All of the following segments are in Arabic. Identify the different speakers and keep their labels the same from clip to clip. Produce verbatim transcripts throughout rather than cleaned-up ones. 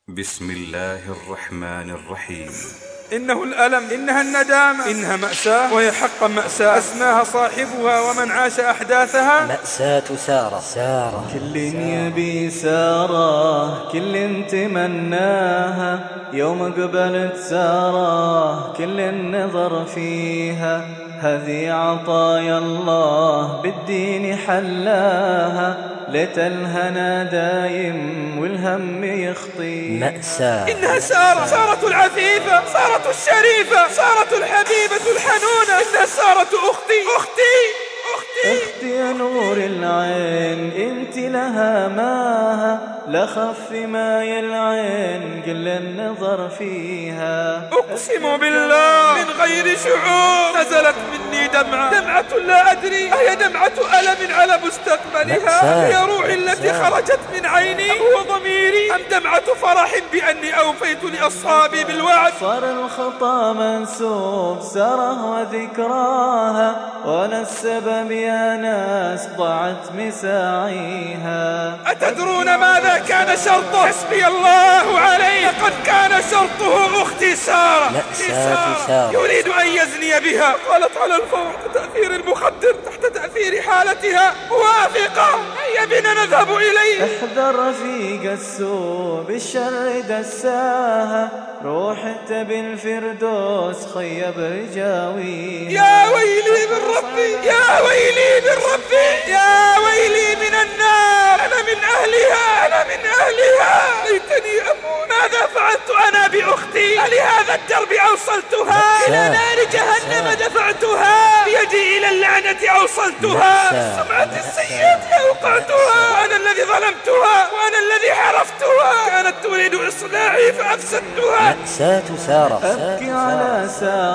Speaker 1: بسم الله الرحمن الرحيم.
Speaker 2: إنه الألم، إنها الندامة، إنها مأساة، وهي حقا مأساة أسماها صاحبها ومن عاش أحداثها
Speaker 3: مأساة سارة. سارة
Speaker 4: كل يبي سارة، كل تمناها، يوم قبلت سارة كل النظر فيها، هذه عطايا الله بالدين حلاها، ليت الهنا دايم والهم يخطي.
Speaker 3: مأساة.
Speaker 2: إنها سارة، سارة العفيفة، سارة الشريفة، سارة الحبيبة الحنونة، إنها سارة أختي أختي أختي
Speaker 4: أختي يا نور العين، انت لها ماها، لخف ماي العين قل النظر فيها.
Speaker 2: أقسم بالله من غير شعور نزلت مني دمعة، دمعة لا أدري أهي دمعة ألم على مستقبلها، هي روحي التي خرجت من عيني وضميري، أم دمعة فرح بأني أوفيت لأصحابي بالوعد.
Speaker 4: صار الخطا منسوب ساره وذكراها، وانا السبب يا ناس ضاعت مساعيها.
Speaker 2: أتدرون ماذا كان شرطه؟ حسبي الله عليه، قد كان شرطه أختي سارة.
Speaker 3: مأساة سارة
Speaker 2: يريد أن يزني بها، قالت على الفور تأثير المخدر، تحت تأثير حالتها موافقة، هيا بنا نذهب إليه.
Speaker 4: احذر رفيق السوء بالشر دساها، روح تبي الفردوس خيب رجاويها.
Speaker 2: يا ويلي من ربي، يا ويلي من ربي، يا ويلي من النار، أنا من أهلها، أنا من أهلها، ليتني أموت. ماذا فعلت أنا بأختي؟ لهذا الدرب أوصلتها، إلى نار جهنم دفعتها، بيدي إلى اللعنة أوصلتها، بالسمعة السيئة أوقعتها، وأنا الذي ظلمتها، وأنا الذي حرفتها، كانت تريد إصلاحي فأفسدتها.
Speaker 3: مأساة سارة.
Speaker 4: أبكي على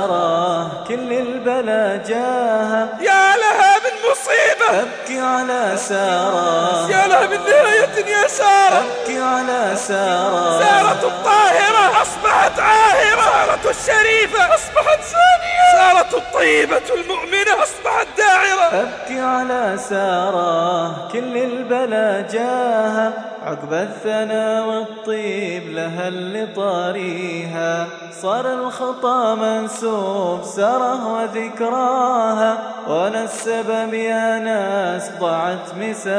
Speaker 4: سارة كل البلا جاها،
Speaker 2: يا لها من مصيبة،
Speaker 4: أبكي على سارة،
Speaker 2: يا لها من نهاية يا سارة،
Speaker 4: أبكي على سارة.
Speaker 2: سارة الطاهرة أصبحت عاهرة، سارة الشريفة أصبحت زانية، سارة الطيبة المؤمنة أصبحت داعرة.
Speaker 4: أبكي على سارة كل البلا جاها، عقب الثنا والطيب لها اللي طاريها، صار الخطا منسوب ساره وذكراها، وانا السبب يا ناس ضاعت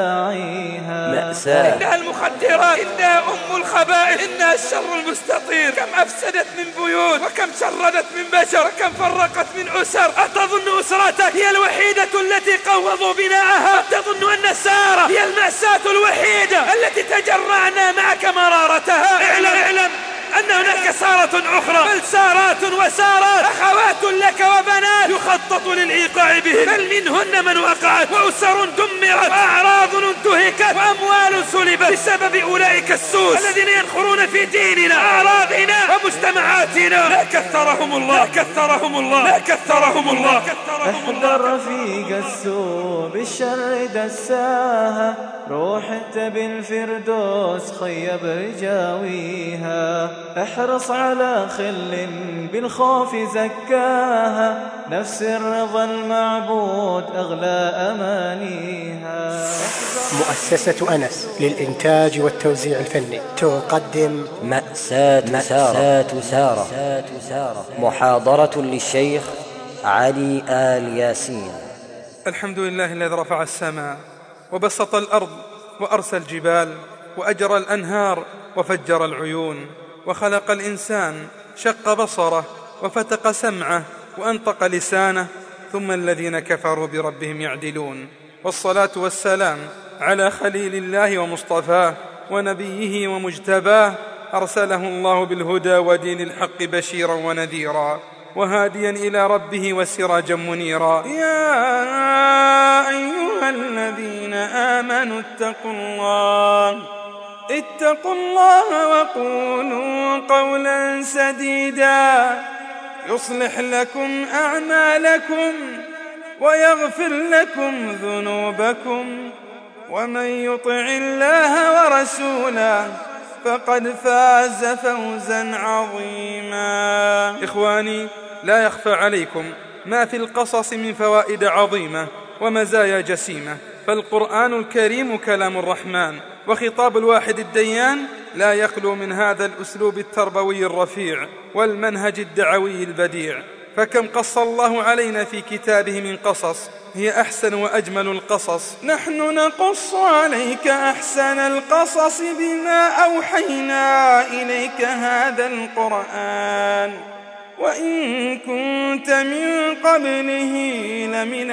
Speaker 4: مساعيها.
Speaker 3: مأساة.
Speaker 2: إنها المخدرات، إنها أم الخبائث، إنها الشر المستطير، كم أفسدت من بيوت، وكم شردت من بشر، وكم فرقت من أسر. أتظن أسرتك هي الوحيدة التي قوضوا بناءها؟ أتظن أن سارة هي المأساة الوحيدة التي تجرعنا معك مرارتها؟ اعلم اعلم أن هناك سارة أخرى، بل سارات وسارات، أخوات لك وبنات يخطط للإيقاع بهن، بل منهن من وقعت، وأسر دمرت، وأعراض انتهكت، وأموال سلبت بسبب أولئك السوس الذين ينخرون في ديننا، أعراضنا ومجتمعاتنا. لا كثرهم الله، لا كثرهم الله، لا كثرهم الله.
Speaker 4: احذر رفيق السوء بالشر دساها، روح تبي الفردوس خيب رجاويها، احرص على خل بالخوف زكاها، نفس الرضا المعبود أغلى أمانيها.
Speaker 5: مؤسسة أنس للإنتاج والتوزيع الفني تقدم
Speaker 3: مأساة سارة. سارة محاضرة للشيخ علي آل ياسين.
Speaker 2: الحمد لله الذي رفع السماء وبسط الأرض وأرسى الجبال وأجرى الأنهار وفجر العيون، وخلق الإنسان شق بصره وفتق سمعه وأنطق لسانه، ثم الذين كفروا بربهم يعدلون. والصلاة والسلام على خليل الله ومصطفاه ونبيه ومجتباه، أرسله الله بالهدى ودين الحق بشيرا ونذيرا وهاديا إلى ربه وسراجا منيرا. يا أيها الذين آمنوا اتقوا الله اتقوا الله وقولوا قولا سديدا يصلح لكم أعمالكم ويغفر لكم ذنوبكم، ومن يطع الله ورسوله فقد فاز فوزا عظيما. إخواني، لا يخفى عليكم ما في القصص من فوائد عظيمة ومزايا جسيمة، فالقرآن الكريم كلام الرحمن، وخطاب الواحد الديان لا يخلو من هذا الأسلوب التربوي الرفيع والمنهج الدعوي البديع. فكم قص الله علينا في كتابه من قصص هي أحسن وأجمل القصص. نحن نقص عليك أحسن القصص بما أوحينا إليك هذا القرآن وإن كنت من قبله لمن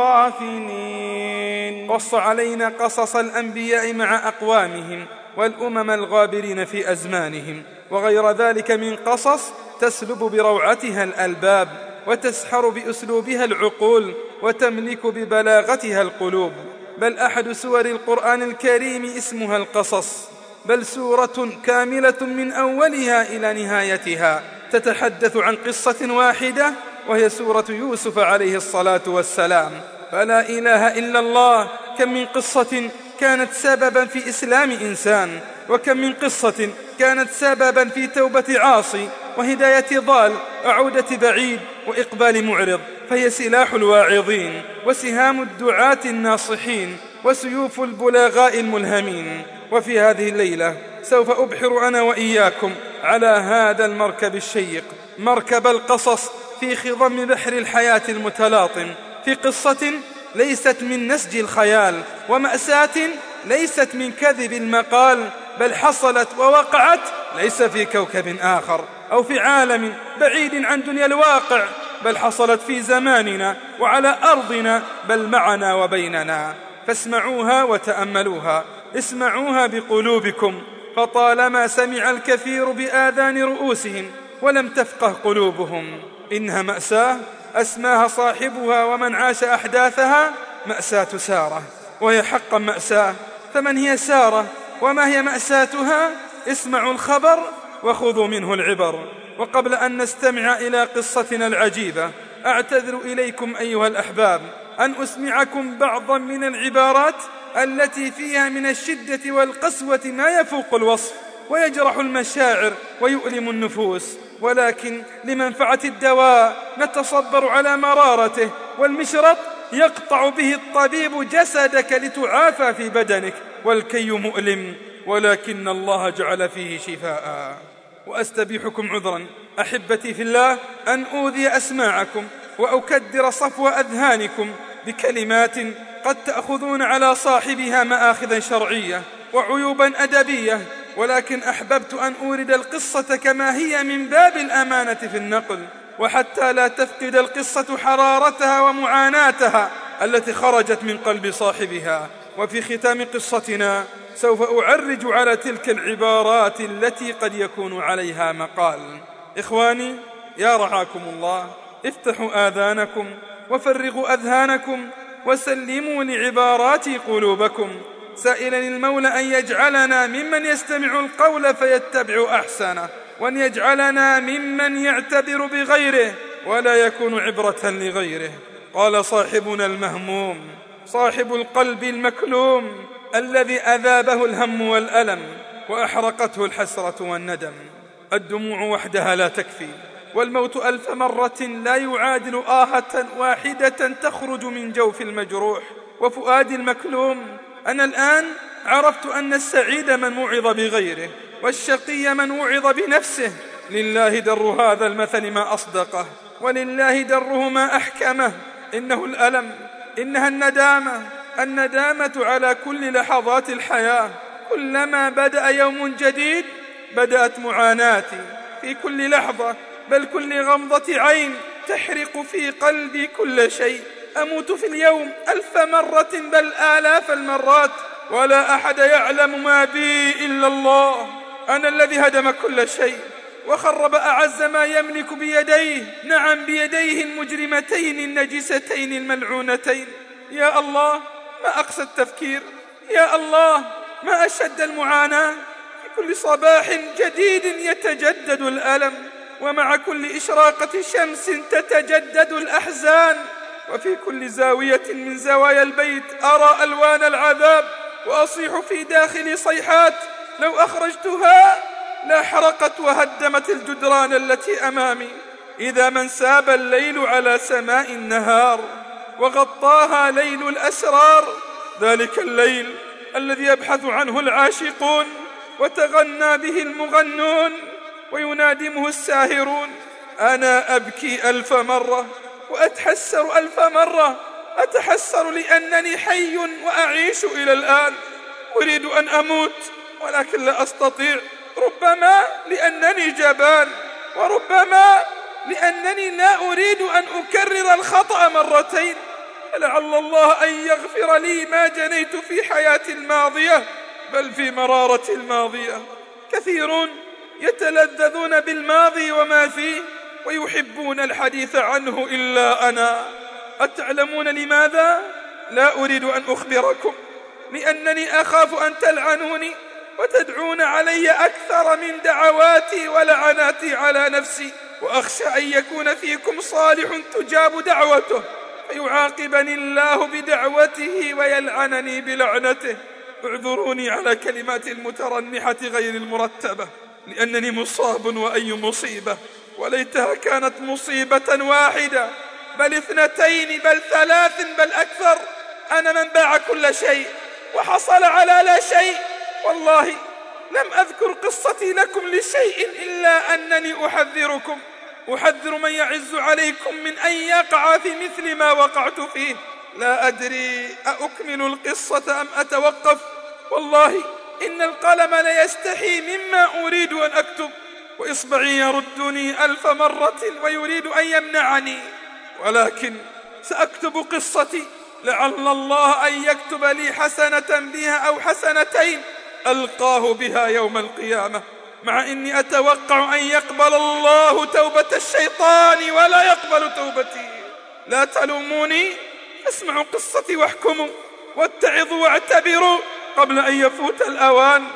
Speaker 2: الغافلين. قص علينا قصص الأنبياء مع أقوامهم والأمم الغابرين في أزمانهم وغير ذلك من قصص تسلب بروعتها الألباب وتسحر بأسلوبها العقول وتملك ببلاغتها القلوب. بل أحد سور القرآن الكريم اسمها القصص، بل سورة كاملة من أولها إلى نهايتها تتحدث عن قصة واحدة وهي سورة يوسف عليه الصلاة والسلام. فلا إله إلا الله، كم من قصة كانت سببا في إسلام إنسان، وكم من قصة كانت سببا في توبة عاصي وهداية ضال وعودة بعيد وإقبال معرض. فهي سلاح الواعظين وسهام الدعاة الناصحين وسيوف البلغاء الملهمين. وفي هذه الليلة سوف أبحر أنا وإياكم على هذا المركب الشيق، مركب القصص في خضم بحر الحياة المتلاطم، في قصة ليست من نسج الخيال ومأساة ليست من كذب المقال، بل حصلت ووقعت ليس في كوكب آخر أو في عالم بعيد عن دنيا الواقع، بل حصلت في زماننا وعلى أرضنا، بل معنا وبيننا. فاسمعوها وتأملوها، اسمعوها بقلوبكم، فطالما سمع الكثير بآذان رؤوسهم ولم تفقه قلوبهم. إنها مأساة أسماها صاحبها ومن عاش أحداثها مأساة سارة، وهي حقا مأساة. فمن هي سارة وما هي مأساتها؟ اسمعوا الخبر وخذوا منه العبر. وقبل أن نستمع إلى قصتنا العجيبة أعتذر إليكم أيها الأحباب أن أسمعكم بعضا من العبارات التي فيها من الشدة والقسوة ما يفوق الوصف ويجرح المشاعر ويؤلم النفوس، ولكن لمنفعة الدواء نتصبر على مرارته، والمشرط يقطع به الطبيب جسدك لتعافى في بدنك، والكي مؤلم ولكن الله جعل فيه شفاء. وأستبيحكم عذرا أحبتي في الله أن أوذي أسماعكم وأكدر صفو أذهانكم بكلمات قد تأخذون على صاحبها مآخذا شرعية وعيوبا أدبية، ولكن أحببت أن أورد القصة كما هي من باب الأمانة في النقل، وحتى لا تفقد القصة حرارتها ومعاناتها التي خرجت من قلب صاحبها. وفي ختام قصتنا سوف أعرج على تلك العبارات التي قد يكون عليها مقال. إخواني يا رعاكم الله، افتحوا آذانكم وفرغوا أذهانكم وسلموا لعباراتي قلوبكم، سائلا المولى أن يجعلنا ممن يستمع القول فيتبع أحسنه، وأن يجعلنا ممن يعتبر بغيره ولا يكون عبرة لغيره. قال صاحبنا المهموم صاحب القلب المكلوم الذي أذابه الهم والألم وأحرقته الحسرة والندم: الدموع وحدها لا تكفي، والموت ألف مرة لا يعادل آهة واحدة تخرج من جوف المجروح وفؤاد المكلوم. أنا الآن عرفت أن السعيد من وعظ بغيره، والشقي من وعظ بنفسه. لله در هذا المثل ما أصدقه، ولله دره ما أحكمه. إنه الألم، إنها الندامة، الندامة على كل لحظات الحياة. كلما بدأ يوم جديد بدأت معاناتي في كل لحظة، بل كل غمضة عين تحرق في قلبي كل شيء. أموت في اليوم ألف مرة بل آلاف المرات، ولا أحد يعلم ما بي إلا الله. أنا الذي هدم كل شيء وخرب أعز ما يملك بيديه، نعم بيديه المجرمتين النجستين الملعونتين. يا الله ما أقسى التفكير، يا الله ما أشد المعاناة. في كل صباح جديد يتجدد الألم، ومع كل إشراقة شمس تتجدد الأحزان، وفي كل زاوية من زوايا البيت أرى ألوان العذاب، وأصيح في داخلي صيحات لو أخرجتها لاحرقت وهدمت الجدران التي أمامي. إذا من ساب الليل على سماء النهار وغطاها ليل الأسرار، ذلك الليل الذي يبحث عنه العاشقون وتغنى به المغنون وينادمه الساهرون. أنا أبكي ألف مرة وأتحسر ألف مرة، أتحسر لأنني حي وأعيش إلى الآن. أريد أن أموت ولكن لا أستطيع، ربما لأنني جبان، وربما لأنني لا أريد أن أكرر الخطأ مرتين. لعل الله أن يغفر لي ما جنيت في حياتي الماضية بل في مرارة الماضية. كثيرون يتلذذون بالماضي وما فيه ويحبون الحديث عنه إلا أنا. أتعلمون لماذا؟ لا أريد أن أخبركم، لأنني أخاف أن تلعنوني وتدعون علي أكثر من دعواتي ولعناتي على نفسي، وأخشى أن يكون فيكم صالح تجاب دعوته فيعاقبني الله بدعوته ويلعنني بلعنته. اعذروني على كلمات المترنحة غير المرتبة، لأنني مصاب وأي مصيبة، وليتها كانت مصيبة واحدة بل اثنتين بل ثلاث بل أكثر. أنا من باع كل شيء وحصل على لا شيء. والله لم أذكر قصتي لكم لشيء إلا أنني أحذركم، أحذر من يعز عليكم من أن يقع في مثل ما وقعت فيه. لا أدري أأكمل القصة أم أتوقف. والله إن القلم ليستحي مما أريد أن أكتب، وإصبعي يردني ألف مرة ويريد أن يمنعني، ولكن سأكتب قصتي لعل الله أن يكتب لي حسنة بها أو حسنتين ألقاه بها يوم القيامة، مع إني أتوقع أن يقبل الله توبة الشيطان ولا يقبل توبتي. لا تلوموني، اسمعوا قصتي واحكموا واتعظوا واعتبروا قبل أن يفوت الأوان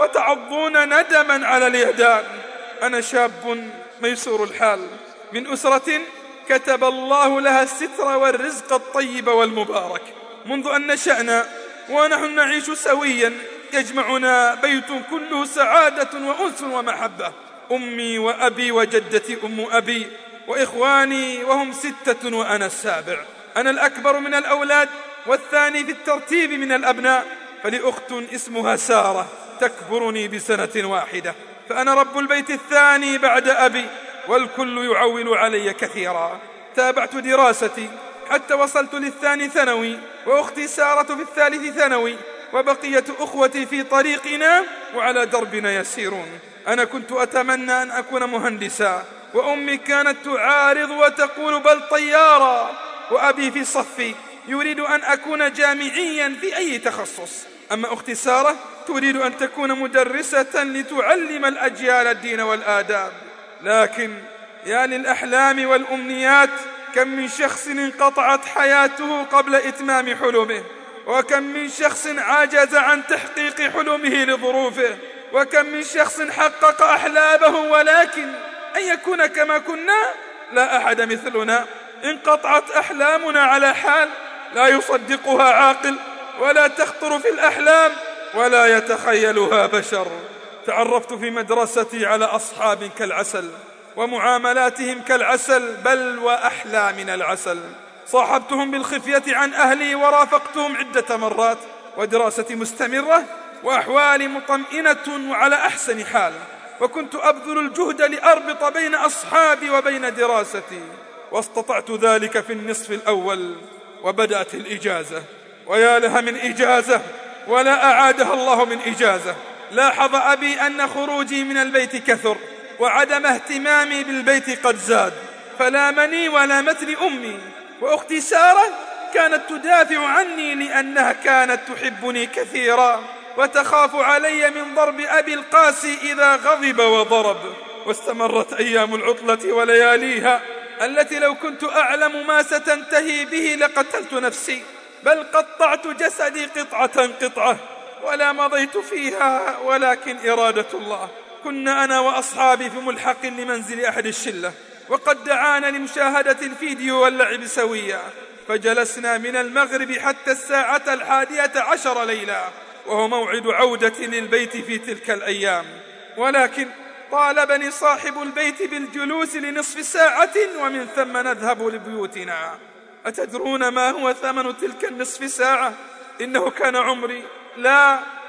Speaker 2: وتعضون ندما على اليدان. أنا شاب ميسور الحال من أسرة كتب الله لها الستر والرزق الطيب والمبارك منذ أن نشأنا ونحن نعيش سويا، يجمعنا بيت كله سعادة وأنس ومحبة. أمي وأبي وجدتي أم أبي وإخواني وهم ستة وأنا السابع. أنا الأكبر من الأولاد والثاني في الترتيب من الأبناء، فلي أخت اسمها سارة تكبرني بسنة واحدة، فأنا رب البيت الثاني بعد أبي، والكل يعول علي كثيرا. تابعت دراستي حتى وصلت للثاني ثانوي، وأختي سارة في الثالث ثانوي، وبقية أخوتي في طريقنا وعلى دربنا يسيرون. أنا كنت أتمنى أن أكون مهندسا، وأمي كانت تعارض وتقول بل طيارا، وأبي في صفي يريد أن أكون جامعيا في أي تخصص. أما أختي سارة تريد أن تكون مدرسة لتعلم الأجيال الدين والآداب. لكن يا للأحلام والأمنيات، كم من شخص انقطعت حياته قبل إتمام حلمه، وكم من شخص عاجز عن تحقيق حلمه لظروفه، وكم من شخص حقق أحلامه ولكن أن يكون كما كنا لا أحد مثلنا. انقطعت أحلامنا على حال لا يصدقها عاقل ولا تخطر في الأحلام ولا يتخيلها بشر. تعرفت في مدرستي على أصحاب كالعسل ومعاملاتهم كالعسل، بل وأحلى من العسل. صاحبتهم بالخفية عن أهلي ورافقتهم عدة مرات، ودراستي مستمرة وأحوالي مطمئنة وعلى أحسن حال، وكنت أبذل الجهد لأربط بين أصحابي وبين دراستي، واستطعت ذلك في النصف الأول وبدأت الإجازة. ويا لها من إجازة ولا أعادها الله من إجازة. لاحظ أبي أن خروجي من البيت كثر وعدم اهتمامي بالبيت قد زاد، فلامني ولامتني أمي. وأختي سارة كانت تدافع عني لأنها كانت تحبني كثيرا وتخاف علي من ضرب أبي القاسي إذا غضب وضرب. واستمرت أيام العطلة ولياليها التي لو كنت أعلم ما ستنتهي به لقتلت نفسي، بل قطعت جسدي قطعة قطعة ولا مضيت فيها، ولكن إرادة الله. كنا أنا وأصحابي في ملحق لمنزل أحد الشلة، وقد دعانا لمشاهدة الفيديو واللعب سويا، فجلسنا من المغرب حتى الساعة الحادية عشر ليلة، وهو موعد عودتي للبيت في تلك الأيام. ولكن طالبني صاحب البيت بالجلوس لنصف ساعة ومن ثم نذهب لبيوتنا. أتدرون ما هو ثمن تلك النصف ساعة؟ إنه كان عمري، لا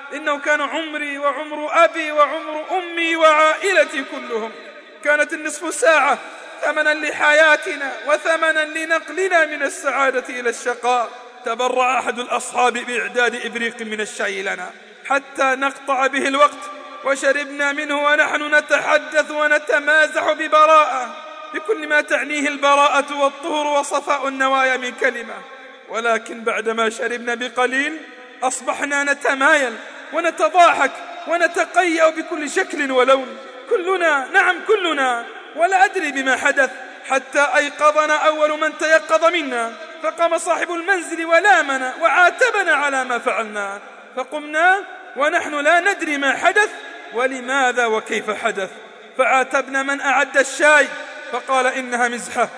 Speaker 2: إنه كان عمري وعمر أبي وعمر أمي وعائلتي كلهم. كانت النصف ساعة ثمنا لحياتنا وثمنا لنقلنا من السعادة إلى الشقاء. تبرع أحد الأصحاب بإعداد إبريق من الشاي لنا حتى نقطع به الوقت، وشربنا منه ونحن نتحدث ونتمازح ببراءة بكل ما تعنيه البراءة والطهر وصفاء النوايا من كلمة. ولكن بعدما شربنا بقليل أصبحنا نتمايل ونتضاحك ونتقيأ بكل شكل ولون، كلنا، نعم كلنا، ولا أدري بما حدث، حتى أيقظنا أول من تيقظ منا، فقام صاحب المنزل ولامنا وعاتبنا على ما فعلنا، فقمنا ونحن لا ندري ما حدث ولماذا وكيف حدث، فعاتبنا من أعد الشاي فقال إنها مزحة،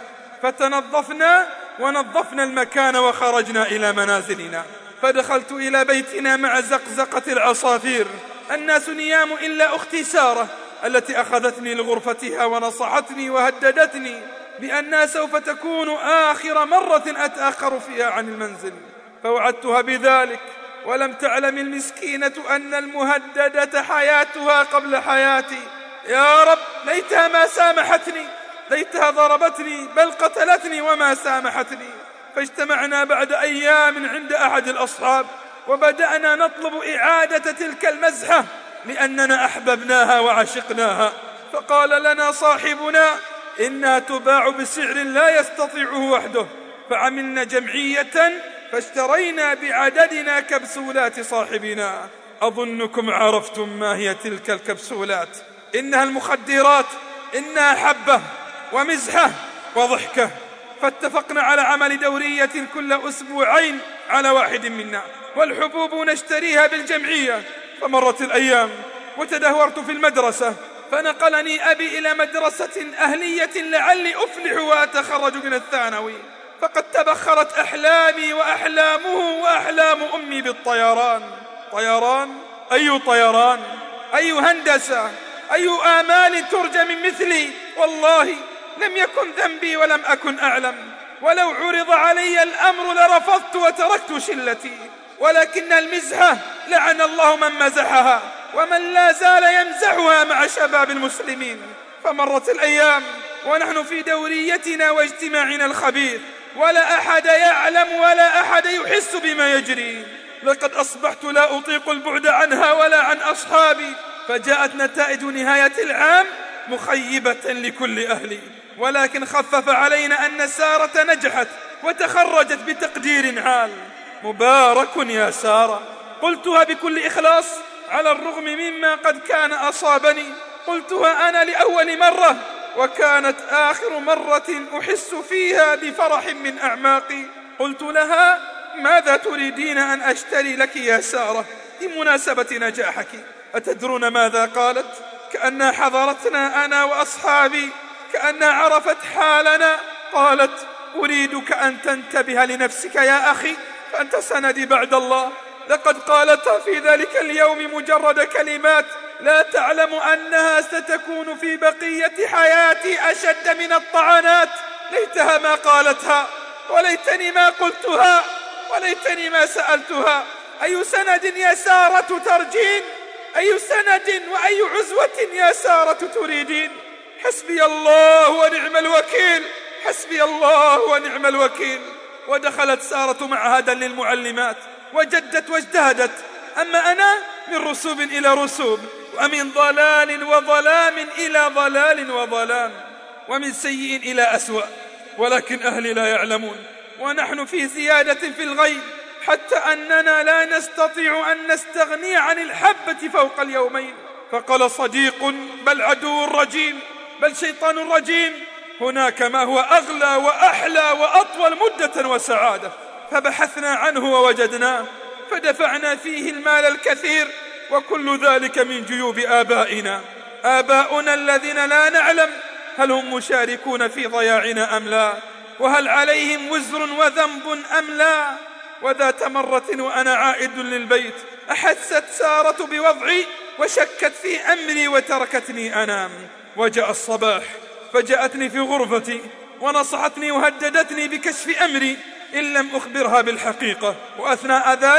Speaker 2: فتنظفنا ونظفنا المكان وخرجنا إلى منازلنا. فدخلت إلى بيتنا مع زقزقة العصافير، الناس نيام إلا أختي سارة التي أخذتني لغرفتها ونصحتني وهددتني بأنها سوف تكون آخر مرة أتأخر فيها عن المنزل، فوعدتها بذلك، ولم تعلم المسكينة أن المهددة حياتها قبل حياتي. يا رب، ليتها ما سامحتني، ليتها ضربتني بل قتلتني وما سامحتني. فاجتمعنا بعد أيام عند أحد الأصحاب وبدأنا نطلب إعادة تلك المزحة لأننا أحببناها وعشقناها. فقال لنا صاحبنا إنها تباع بسعر لا يستطيعه وحده، فعملنا جمعية فاشترينا بعددنا كبسولات صاحبنا. أظنكم عرفتم ما هي تلك الكبسولات، إنها المخدرات، إنها حبة ومزحة وضحكة. فاتفقنا على عمل دورية كل أسبوعين على واحد منا، والحبوب نشتريها بالجمعية. فمرت الأيام وتدهورت في المدرسة، فنقلني أبي إلى مدرسة أهلية لعلي أفلح وأتخرج من الثانوي، فقد تبخرت أحلامي وأحلامه وأحلام أمي بالطيران. طيران؟ أي طيران؟ أي هندسة؟ أي آمال ترجى من مثلي؟ والله لم يكن ذنبي ولم أكن أعلم، ولو عرض علي الأمر لرفضت وتركت شلتي، ولكن المزحة لعن الله من مزحها ومن لا زال يمزحها مع شباب المسلمين. فمرت الأيام ونحن في دوريتنا واجتماعنا الخبيث، ولا أحد يعلم ولا أحد يحس بما يجري. لقد أصبحت لا أطيق البعد عنها ولا عن أصحابي. فجاءت نتائج نهاية العام مخيبة لكل أهلي، ولكن خفف علينا أن سارة نجحت وتخرجت بتقدير عال. مبارك يا سارة، قلتها بكل إخلاص على الرغم مما قد كان أصابني. قلتها أنا لأول مرة، وكانت آخر مرة أحس فيها بفرح من أعماقي. قلت لها ماذا تريدين أن أشتري لك يا سارة بمناسبة نجاحك؟ أتدرون ماذا قالت؟ كأنها حضرتنا أنا وأصحابي، كأنها عرفت حالنا. قالت أريدك أن تنتبه لنفسك يا أخي، فأنت سندي بعد الله. لقد قالتها في ذلك اليوم مجرد كلمات لا تعلم أنها ستكون في بقية حياتي أشد من الطعنات. ليتها ما قالتها، وليتني ما قلتها، وليتني ما سألتها. أي سند يا سارة ترجين؟ أي سند وأي عزوة يا سارة تريدين؟ حسبي الله ونعم الوكيل، حسبي الله ونعم الوكيل. ودخلت سارة معهدا للمعلمات وجدت واجتهدت، أما أنا من رسوب إلى رسوب، ومن ضلال وظلام إلى ضلال وظلام، ومن سيء إلى أسوأ. ولكن أهلي لا يعلمون، ونحن في زيادة في الغيب، حتى أننا لا نستطيع أن نستغني عن الحبة فوق اليومين. فقال صديق بل عدو رجيم بل شيطان رجيم هناك ما هو أغلى وأحلى وأطول مدة وسعادة. فبحثنا عنه ووجدناه، فدفعنا فيه المال الكثير، وكل ذلك من جيوب آبائنا، آباؤنا الذين لا نعلم هل هم مشاركون في ضياعنا أم لا، وهل عليهم وزر وذنب أم لا. وذات مرة وأنا عائد للبيت أحست سارة بوضعي وشكت في أمري وتركتني أنام. وجاء الصباح فجاءتني في غرفتي ونصحتني وهددتني بكشف أمري إن لم أخبرها بالحقيقة. وأثناء ذلك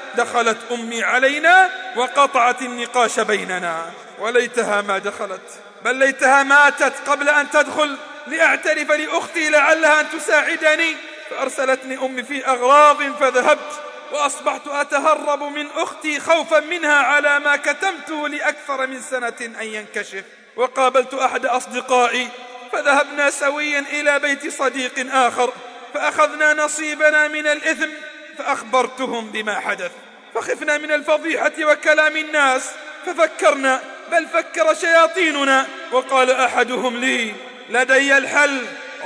Speaker 2: دخلت أمي علينا وقطعت النقاش بيننا، وليتها ما دخلت، بل ليتها ماتت قبل أن تدخل لأعترف لأختي لعلها أن تساعدني. فأرسلتني أمي في أغراض فذهبت، وأصبحت أتهرب من أختي خوفا منها على ما كتمته لأكثر من سنة أن ينكشف. وقابلت أحد أصدقائي فذهبنا سويا إلى بيت صديق آخر فأخذنا نصيبنا من الإثم، فأخبرتهم بما حدث، فخفنا من الفضيحة وكلام الناس، ففكرنا بل فكر شياطيننا. وقال أحدهم لي: لدي الحل،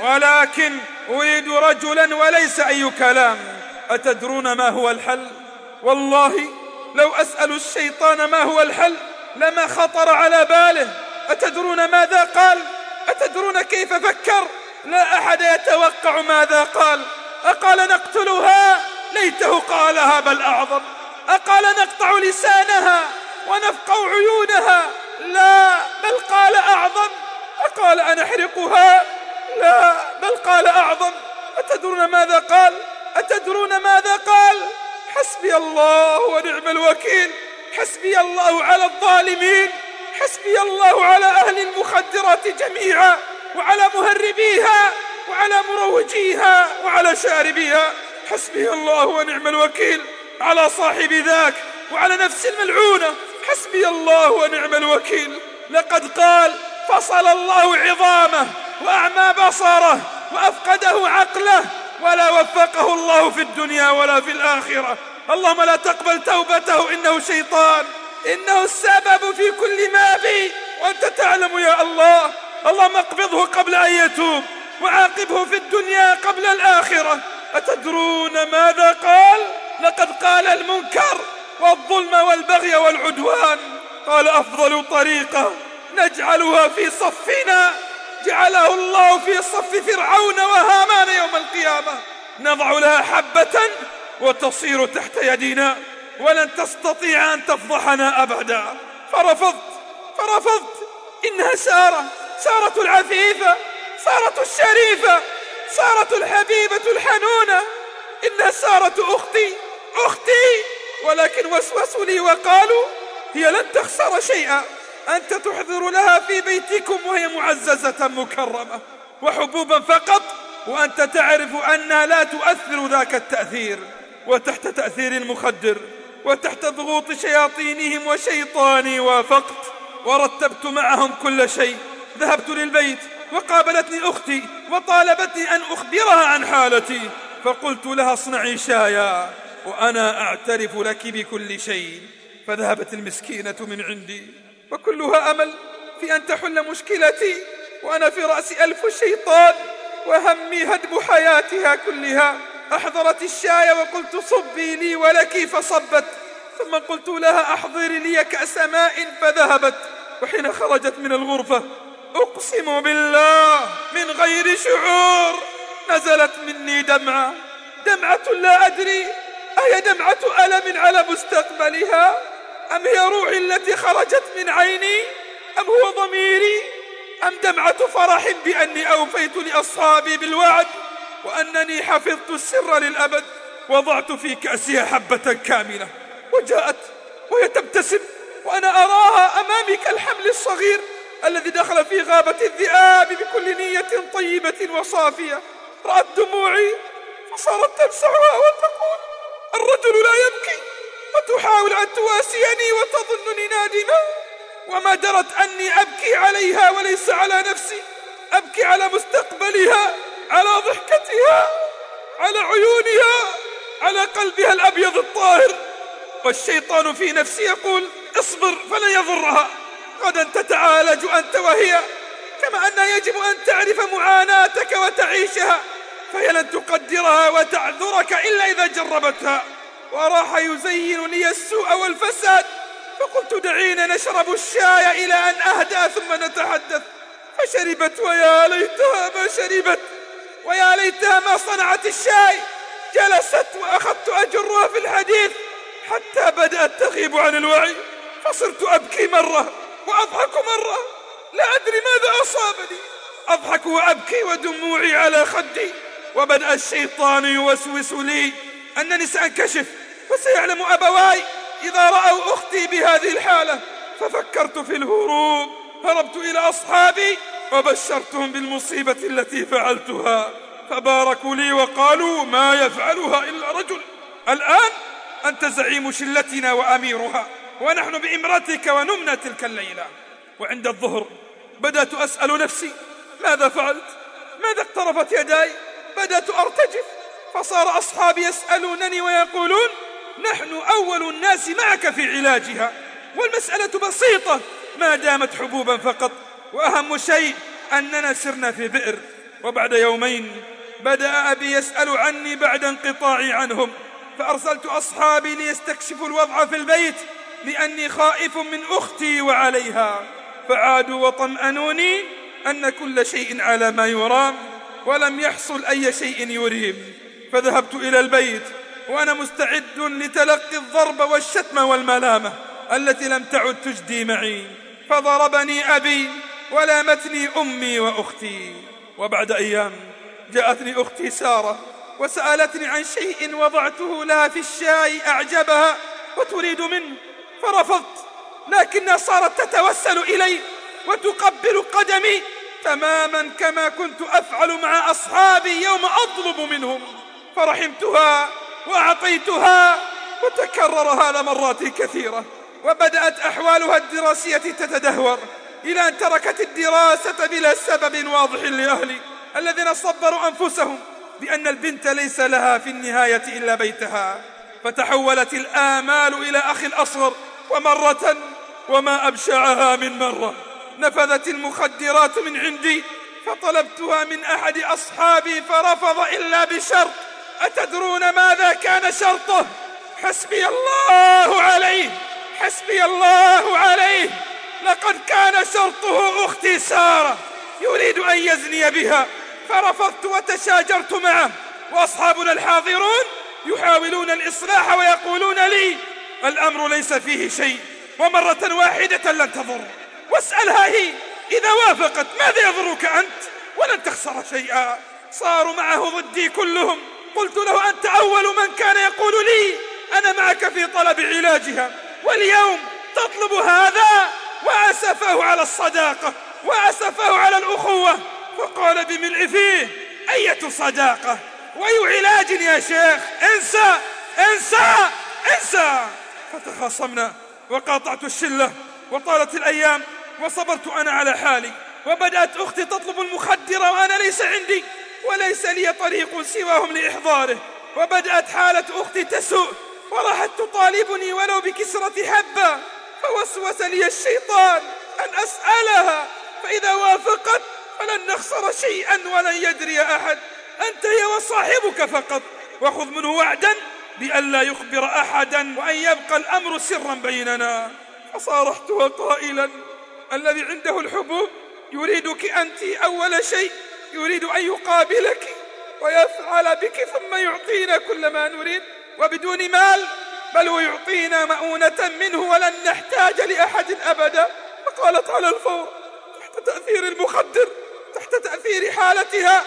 Speaker 2: ولكن أريد رجلا وليس أي كلام. أتدرون ما هو الحل؟ والله لو أسأل الشيطان ما هو الحل لما خطر على باله. أتدرون ماذا قال؟ أتدرون كيف فكر؟ لا أحد يتوقع ماذا قال. أقال نقتلها؟ ليته قالها بل أعظم. أقال نقطع لسانها ونفقع عيونها؟ لا، بل قال أعظم. أقال أنحرقها؟ لا، بل قال أعظم. أتدرون ماذا قال؟ أتدرون ماذا قال؟ حسبي الله ونعم الوكيل، حسبي الله على الظالمين، حسبي الله على أهل المخدرات جميعا، وعلى مهربيها، وعلى مروجيها، وعلى شاربيها. حسبي الله ونعم الوكيل على صاحب ذاك وعلى نفس الملعونة. حسبي الله ونعم الوكيل. لقد قال: فصل الله عظامه وأعمى بصره وأفقده عقله، ولا وفقه الله في الدنيا ولا في الآخرة. اللهم لا تقبل توبته، إنه شيطان، إنه السبب في كل ما بي، وأنت تعلم يا الله. اللهم اقبضه قبل أن يتوب، وعاقبه في الدنيا قبل الآخرة. أتدرون ماذا قال؟ لقد قال المنكر والظلم والبغي والعدوان. قال: أفضل طريقة نجعلها في صفنا جعله الله في صف فرعون وهامان يوم القيامة، نضع لها حبة وتصير تحت يدنا، ولن تستطيع أن تفضحنا أبدا. فرفضت فرفضت إنها سارة، سارة العفيفة، سارة الشريفة، سارة الحبيبة الحنونة، إنها سارة أختي أختي. ولكن وسوسوا لي وقالوا: هي لن تخسر شيئا، أنت تحضر لها في بيتكم وهي معززة مكرمة وحبوبا فقط، وأنت تعرف أنها لا تؤثر ذاك التأثير، وتحت تأثير المخدر وتحت ضغوط شياطينهم وشيطاني وافقت ورتبت معهم كل شيء. ذهبت للبيت وقابلتني أختي وطالبتني أن أخبرها عن حالتي، فقلت لها: اصنعي شايا وأنا أعترف لك بكل شيء. فذهبت المسكينة من عندي وكلها أمل في أن تحل مشكلتي، وأنا في رأسي ألف شيطان وهمي هدم حياتها كلها. أحضرت الشاي وقلت: صبي لي ولك، فصبت، ثم قلت لها: أحضري لي كأس ماء، فذهبت. وحين خرجت من الغرفة أقسم بالله من غير شعور نزلت مني دمعة، دمعة لا أدري أهي دمعة ألم على مستقبلها، أم هي روحي التي خرجت من عيني، أم هو ضميري، أم دمعة فرح بأني أوفيت لأصحابي بالوعد وأنني حفظت السر للأبد. وضعت في كأسها حبة كاملة وجاءت وهي تبتسم، وأنا أراها أمامي كالحمل الصغير الذي دخل في غابة الذئاب بكل نية طيبة وصافية. رأت دموعي فصارت تمسحها وتقول: الرجل لا يبكي، وتحاول أن تواسيني وتظنني نادمة، وما درت أني أبكي عليها وليس على نفسي، أبكي على مستقبلها، على ضحكتها، على عيونها، على قلبها الأبيض الطاهر. والشيطان في نفسي يقول: اصبر فلن يضرها، غدا تتعالج أنت وهي، كما أن يجب أن تعرف معاناتك وتعيشها، فهي لن تقدرها وتعذرك إلا إذا جربتها. وراح يزين لي السوء والفساد، فقلت: دعينا نشرب الشاي إلى أن أهدأ ثم نتحدث. فشربت، ويا ليتها ما شربت، ويا ليتها ما صنعت الشاي. جلست وأخذت أجرها في الحديث حتى بدأت تغيب عن الوعي، فصرت أبكي مرة وأضحك مرة، لا أدري ماذا أصابني، أضحك وأبكي ودموعي على خدي. وبدأ الشيطان يوسوس لي أنني سأنكشف فسيعلم أبواي إذا رأوا أختي بهذه الحالة. ففكرت في الهروب، هربت إلى أصحابي وبشرتهم بالمصيبة التي فعلتها، فباركوا لي وقالوا ما يفعلها إلا رجل. الآن أنت زعيم شلتنا وأميرها، ونحن بإمرتك ونمنا تلك الليلة. وعند الظهر بدأت أسأل نفسي ماذا فعلت؟ ماذا اقترفت يداي؟ بدأت أرتجف، فصار أصحابي يسألونني ويقولون نحن أول الناس معك في علاجها، والمسألة بسيطة ما دامت حبوبا فقط، وأهم شيء أننا سرنا في بئر. وبعد يومين بدأ أبي يسأل عني بعد انقطاعي عنهم، فأرسلت أصحابي ليستكشفوا الوضع في البيت لأني خائف من أختي وعليها، فعادوا وطمأنوني أن كل شيء على ما يرام ولم يحصل أي شيء يريب. فذهبت إلى البيت وأنا مستعد لتلقي الضرب والشتم والملامة التي لم تعد تجدي معي، فضربني أبي ولامتني أمي وأختي. وبعد أيام جاءتني أختي سارة وسألتني عن شيء وضعته لها في الشاي أعجبها وتريد منه، فرفضت، لكنها صارت تتوسل إلي وتقبل قدمي تماما كما كنت أفعل مع أصحابي يوم أطلب منهم، فرحمتها وأعطيتها، وتكرر هذا مرات كثيرة. وبدأت أحوالها الدراسية تتدهور إلى أن تركت الدراسة بلا سبب واضح لأهلي الذين صبروا أنفسهم بأن البنت ليس لها في النهاية إلا بيتها. فتحولت الآمال إلى أخي الأصغر، ومرة وما أبشعها من مرة نفذت المخدرات من عندي، فطلبتها من أحد أصحابي فرفض إلا بشرط. أتدرون ماذا كان شرطه؟ حسبي الله عليه، حسبي الله عليه، لقد كان شرطه أختي سارة يريد أن يزني بها، فرفضت وتشاجرت معه، وأصحابنا الحاضرون يحاولون الإصلاح ويقولون لي الأمر ليس فيه شيء، ومرة واحدة لن تضر، واسألها هي إذا وافقت ماذا يضرك أنت؟ ولن تخسر شيئا. صاروا معه ضدي كلهم. قلت له أنت أول من كان يقول لي أنا معك في طلب علاجها، واليوم تطلب هذا؟ وأسفه على الصداقة وأسفه على الأخوة، فقال بملء فيه أية صداقة وأي علاج يا شيخ؟ انسى انسى انسى. فتخاصمنا وقاطعت الشلة، وطالت الأيام وصبرت أنا على حالي، وبدأت أختي تطلب المخدر وأنا ليس عندي وليس لي طريق سواهم لإحضاره، وبدأت حالة أختي تسوء وراحت تطالبني ولو بكسرة حبة، فوسوس لي الشيطان أن أسألها، فإذا وافقت فلن نخسر شيئا ولن يدري أحد، أنت هي وصاحبك فقط، وخذ منه وعدا بأن لا يخبر أحدا وأن يبقى الأمر سرا بيننا. فصارحتها قائلا الذي عنده الحبوب يريدك أنت أول شيء، يريد أن يقابلك ويفعل بك ثم يعطينا كل ما نريد وبدون مال، بل ويعطينا مؤونة منه ولن نحتاج لأحد أبدا. فقالت على الفور تحت تأثير المخدر، تحت تأثير حالتها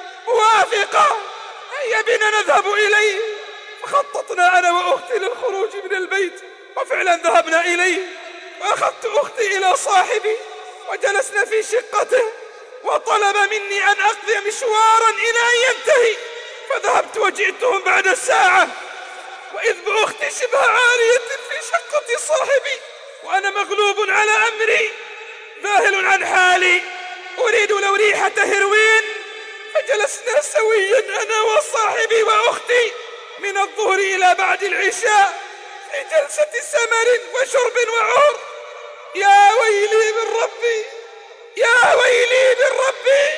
Speaker 2: موافقة، هيا بنا نذهب إليه. فخططنا أنا وأختي للخروج من البيت، وفعلا ذهبنا إليه، وأخذت أختي إلى صاحبي وجلسنا في شقته، وطلب مني أن أقضي مشوارا إلى أن ينتهي، فذهبت وجئتهم بعد ساعة، وإذ بأختي شبه عارية في شقة صاحبي، وأنا مغلوب على أمري ذاهل عن حالي أريد لو ريحة هيروين. فجلسنا سويا أنا وصاحبي وأختي من الظهر إلى بعد العشاء في جلسة سمر وشرب وعور. يا ويلي من ربي، يا ويلي من ربي،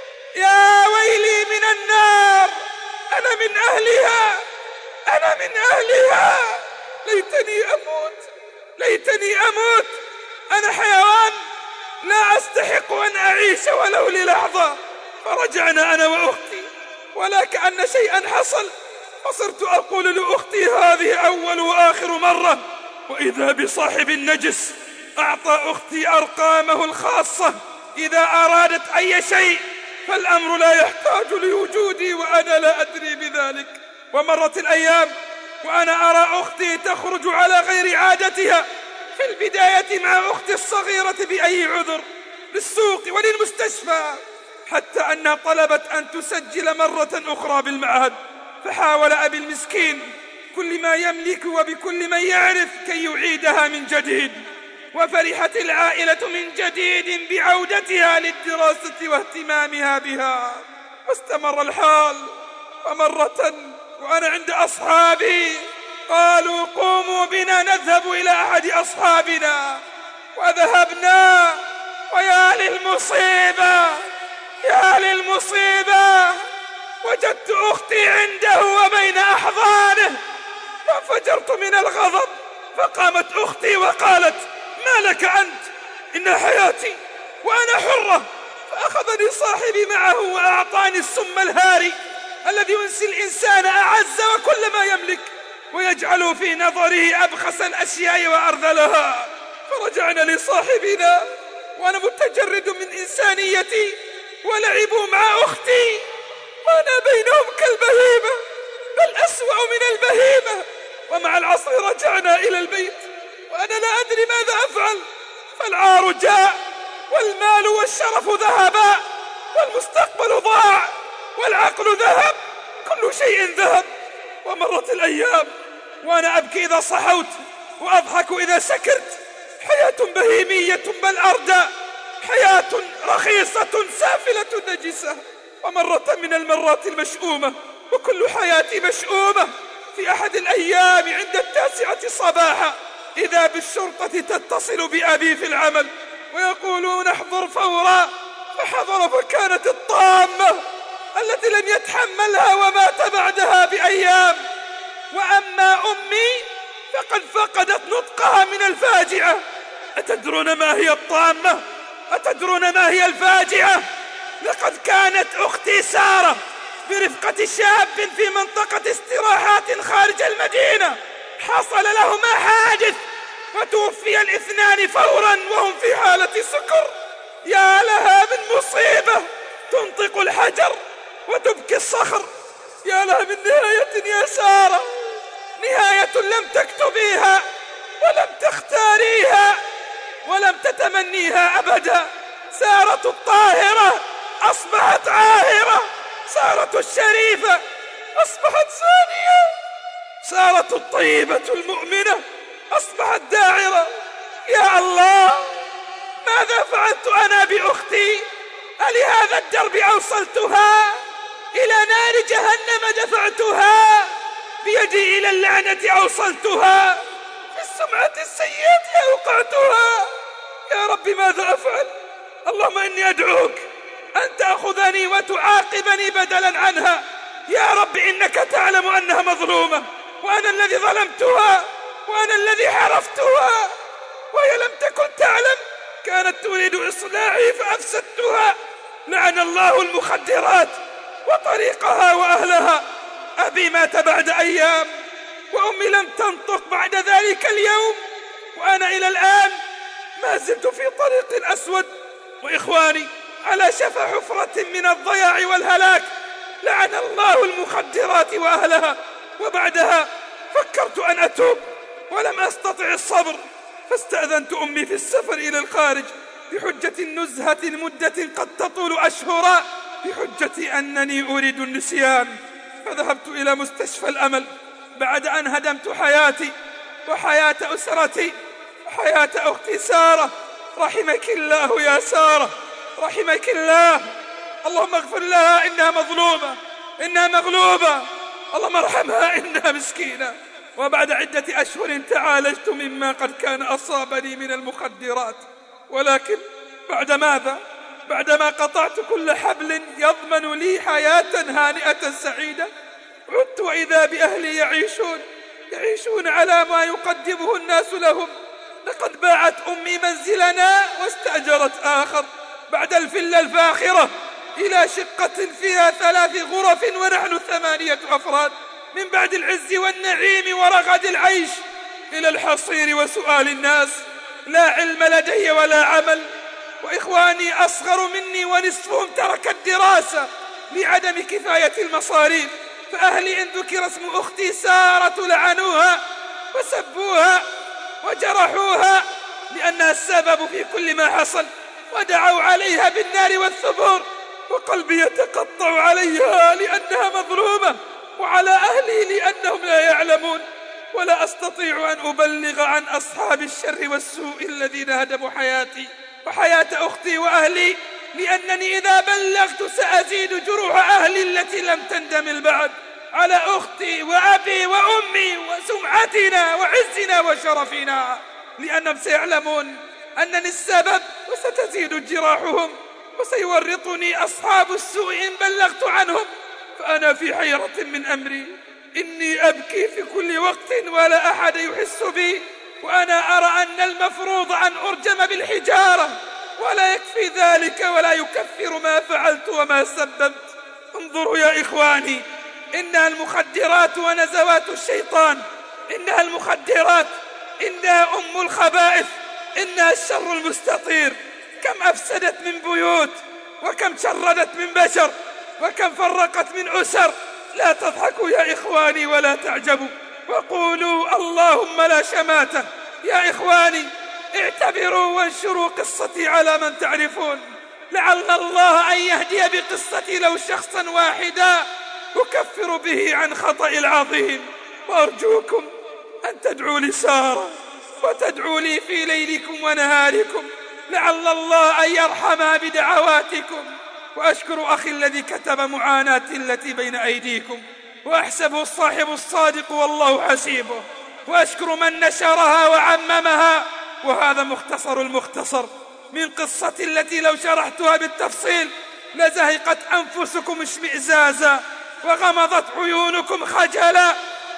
Speaker 2: يا ويلي من النار، أنا من أهلها، أنا من أهلها. ليتني أموت، ليتني أموت، أنا حيوان لا أستحق أن أعيش ولو للحظة. فرجعنا أنا وأختي ولا كأن شيئا حصل، فصرت أقول لأختي هذه أول وآخر مرة، وإذا بصاحب النجس أعطى أختي أرقامه الخاصة إذا أرادت أي شيء، فالأمر لا يحتاج لوجودي وأنا لا أدري بذلك. ومرت الأيام وأنا أرى أختي تخرج على غير عادتها في البداية مع أختي الصغيرة بأي عذر للسوق وللمستشفى، حتى أنها طلبت أن تسجل مرة أخرى بالمعهد، فحاول أبي المسكين كل ما يملك وبكل من يعرف كي يعيدها من جديد، وفرحت العائلة من جديد بعودتها للدراسة واهتمامها بها. واستمر الحال، ومرة وأنا عند أصحابي قالوا قوموا بنا نذهب إلى أحد أصحابنا، وذهبنا، ويا للمصيبة يا للمصيبة، وجدت أختي عنده وبين أحضانه، فانفجرت من الغضب، فقامت أختي وقالت: ما لك أنت؟ إن حياتي وأنا حرة. فأخذني صاحبي معه وأعطاني السم الهاري الذي ينسي الإنسان أعز وكل ما يملك ويجعل في نظره أبخس الأشياء وأرذلها. فرجعنا لصاحبنا وأنا متجرد من إنسانيتي، ولعبوا مع أختي وأنا بينهم كالبهيمة، بل أسوأ من البهيمة. ومع العصر رجعنا إلى البيت وأنا لا أدري ماذا أفعل، فالعار جاء والمال والشرف ذهبا والمستقبل ضاع والعقل ذهب، كل شيء ذهب. ومرت الأيام وأنا أبكي إذا صحوت وأضحك إذا سكرت. حياة بهيمية بل أردى، حياة رخيصة سافلة نجسة. ومرة من المرات المشؤومة، وكل حياتي مشؤومة، في أحد الأيام عند التاسعة صباحا إذا بالشرطة تتصل بأبي في العمل ويقولون احضر فورا، فحضر، فكانت الطامة التي لن يتحملها ومات بعدها بأيام. وأما أمي فقد فقدت نطقها من الفاجعة. أتدرون ما هي الطامة؟ أتدرون ما هي الفاجعة؟ لقد كانت أختي سارة برفقة شاب في منطقة استراحات خارج المدينة، حصل لهما حادث وتوفي الاثنان فورا وهم في حالة سكر. يا لها من مصيبة تنطق الحجر وتبكي الصخر. يا لها من نهاية يا سارة، نهاية لم تكتبيها ولم تختاريها ولم تتمنيها أبدا. سارة الطاهرة أصبحت عاهرة، سارة الشريفة أصبحت زانية، سارة الطيبة المؤمنة أصبحت داعرة. يا الله، ماذا فعلت أنا بأختي؟ ألهذا الدرب أوصلتها؟ إلى نار جهنم دفعتها؟ بيدي إلى اللعنة أوصلتها؟ في السمعة السيئة أوقعتها؟ يا رب ماذا أفعل؟ اللهم إني أدعوك أن تأخذني وتعاقبني بدلا عنها. يا رب إنك تعلم أنها مظلومة، وأنا الذي ظلمتها، وأنا الذي حرفتها، وهي لم تكن تعلم، كانت تريد إصلاحي فأفسدتها. لعن الله المخدرات وطريقها وأهلها. أبي مات بعد أيام، وأمي لم تنطق بعد ذلك اليوم، وأنا إلى الآن ما زلت في طريق أسود، وإخواني على شفا حفرة من الضياع والهلاك. لعن الله المخدرات وأهلها. وبعدها فكرت أن أتوب ولم أستطع الصبر، فاستأذنت أمي في السفر إلى الخارج بحجة النزهة لمدة قد تطول أشهرا، بحجة أنني أريد النسيان. فذهبت إلى مستشفى الأمل بعد أن هدمت حياتي وحياة أسرتي وحياة أختي سارة. رحمك الله يا سارة، رحمك الله. اللهم اغفر لها، إنها مظلومة، إنها مغلوبة. اللهم ارحمها، إنها مسكينة. وبعد عدة أشهر تعالجت مما قد كان أصابني من المخدرات، ولكن بعد ماذا؟ بعدما قطعت كل حبل يضمن لي حياة هانئة سعيدة، عدت وإذا بأهلي يعيشون يعيشون على ما يقدمه الناس لهم. لقد باعت أمي منزلنا واستأجرت آخر بعد الفلة الفاخرة إلى شقة فيها ثلاث غرف ونحن ثمانية أفراد. من بعد العز والنعيم ورغد العيش إلى الحصير وسؤال الناس. لا علم لدي ولا عمل، وإخواني أصغر مني ونصفهم ترك الدراسة لعدم كفاية المصاريف. فأهلي إن ذكر اسم أختي سارة لعنوها وسبوها وجرحوها لأنها السبب في كل ما حصل، ودعوا عليها بالنار والثبور، وقلبي يتقطع عليها لأنها مظلومة، وعلى أهلي لأنهم لا يعلمون، ولا أستطيع أن أبلغ عن أصحاب الشر والسوء الذين هدموا حياتي وحياة أختي وأهلي، لأنني إذا بلغت سأزيد جروح أهلي التي لم تندمل بعد على أختي وأبي وأمي وسمعتنا وعزنا وشرفنا، لأنهم سيعلمون أنني السبب، وستزيد جراحهم، وسيورطني أصحاب السوء إن بلغت عنهم، فأنا في حيرة من أمري. إني أبكي في كل وقت ولا أحد يحس بي، وأنا أرى أن المفروض أن أرجم بالحجارة، ولا يكفي ذلك ولا يكفر ما فعلت وما سببت. انظروا يا إخواني، إنها المخدرات ونزوات الشيطان، إنها المخدرات، إنها أم الخبائث، إنها الشر المستطير. كم أفسدت من بيوت، وكم شردت من بشر، وكم فرقت من أسر. لا تضحكوا يا إخواني ولا تعجبوا، وقولوا اللهم لا شماتة. يا إخواني اعتبروا وانشروا قصتي على من تعرفون، لعل الله أن يهدي بقصتي لو شخصا واحدا أكفر به عن خطأ العظيم. وأرجوكم أن تدعوا لسارة وتدعوا لي في ليلكم ونهاركم، لعل الله أن يرحم بدعواتكم. وأشكر أخي الذي كتب معاناتي التي بين أيديكم، وأحسبه الصاحب الصادق والله حسيبه. وأشكر من نشرها وعممها. وهذا مختصر المختصر من قصتي التي لو شرحتها بالتفصيل لزهقت أنفسكم اشمئزازا وغمضت عيونكم خجلا،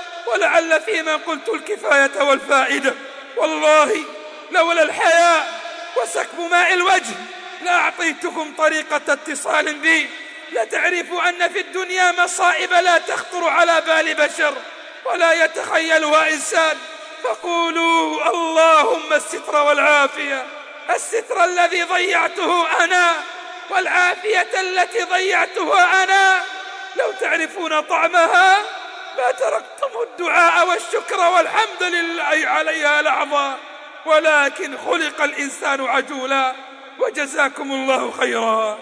Speaker 2: ولعل فيما قلت الكفاية والفائدة. والله لولا الحياء وسكب ماء الوجه لأعطيتكم طريقة اتصال بي، لتعرف أن في الدنيا مصائب لا تخطر على بال بشر ولا يتخيلها إنسان. فقولوا اللهم الستر والعافية، الستر الذي ضيعته أنا والعافية التي ضيعتها أنا. لو تعرفون طعمها ما تركتم الدعاء والشكر والحمد لله عليها لحظة، ولكن خلق الإنسان عجولا. وجزاكم الله خيرا.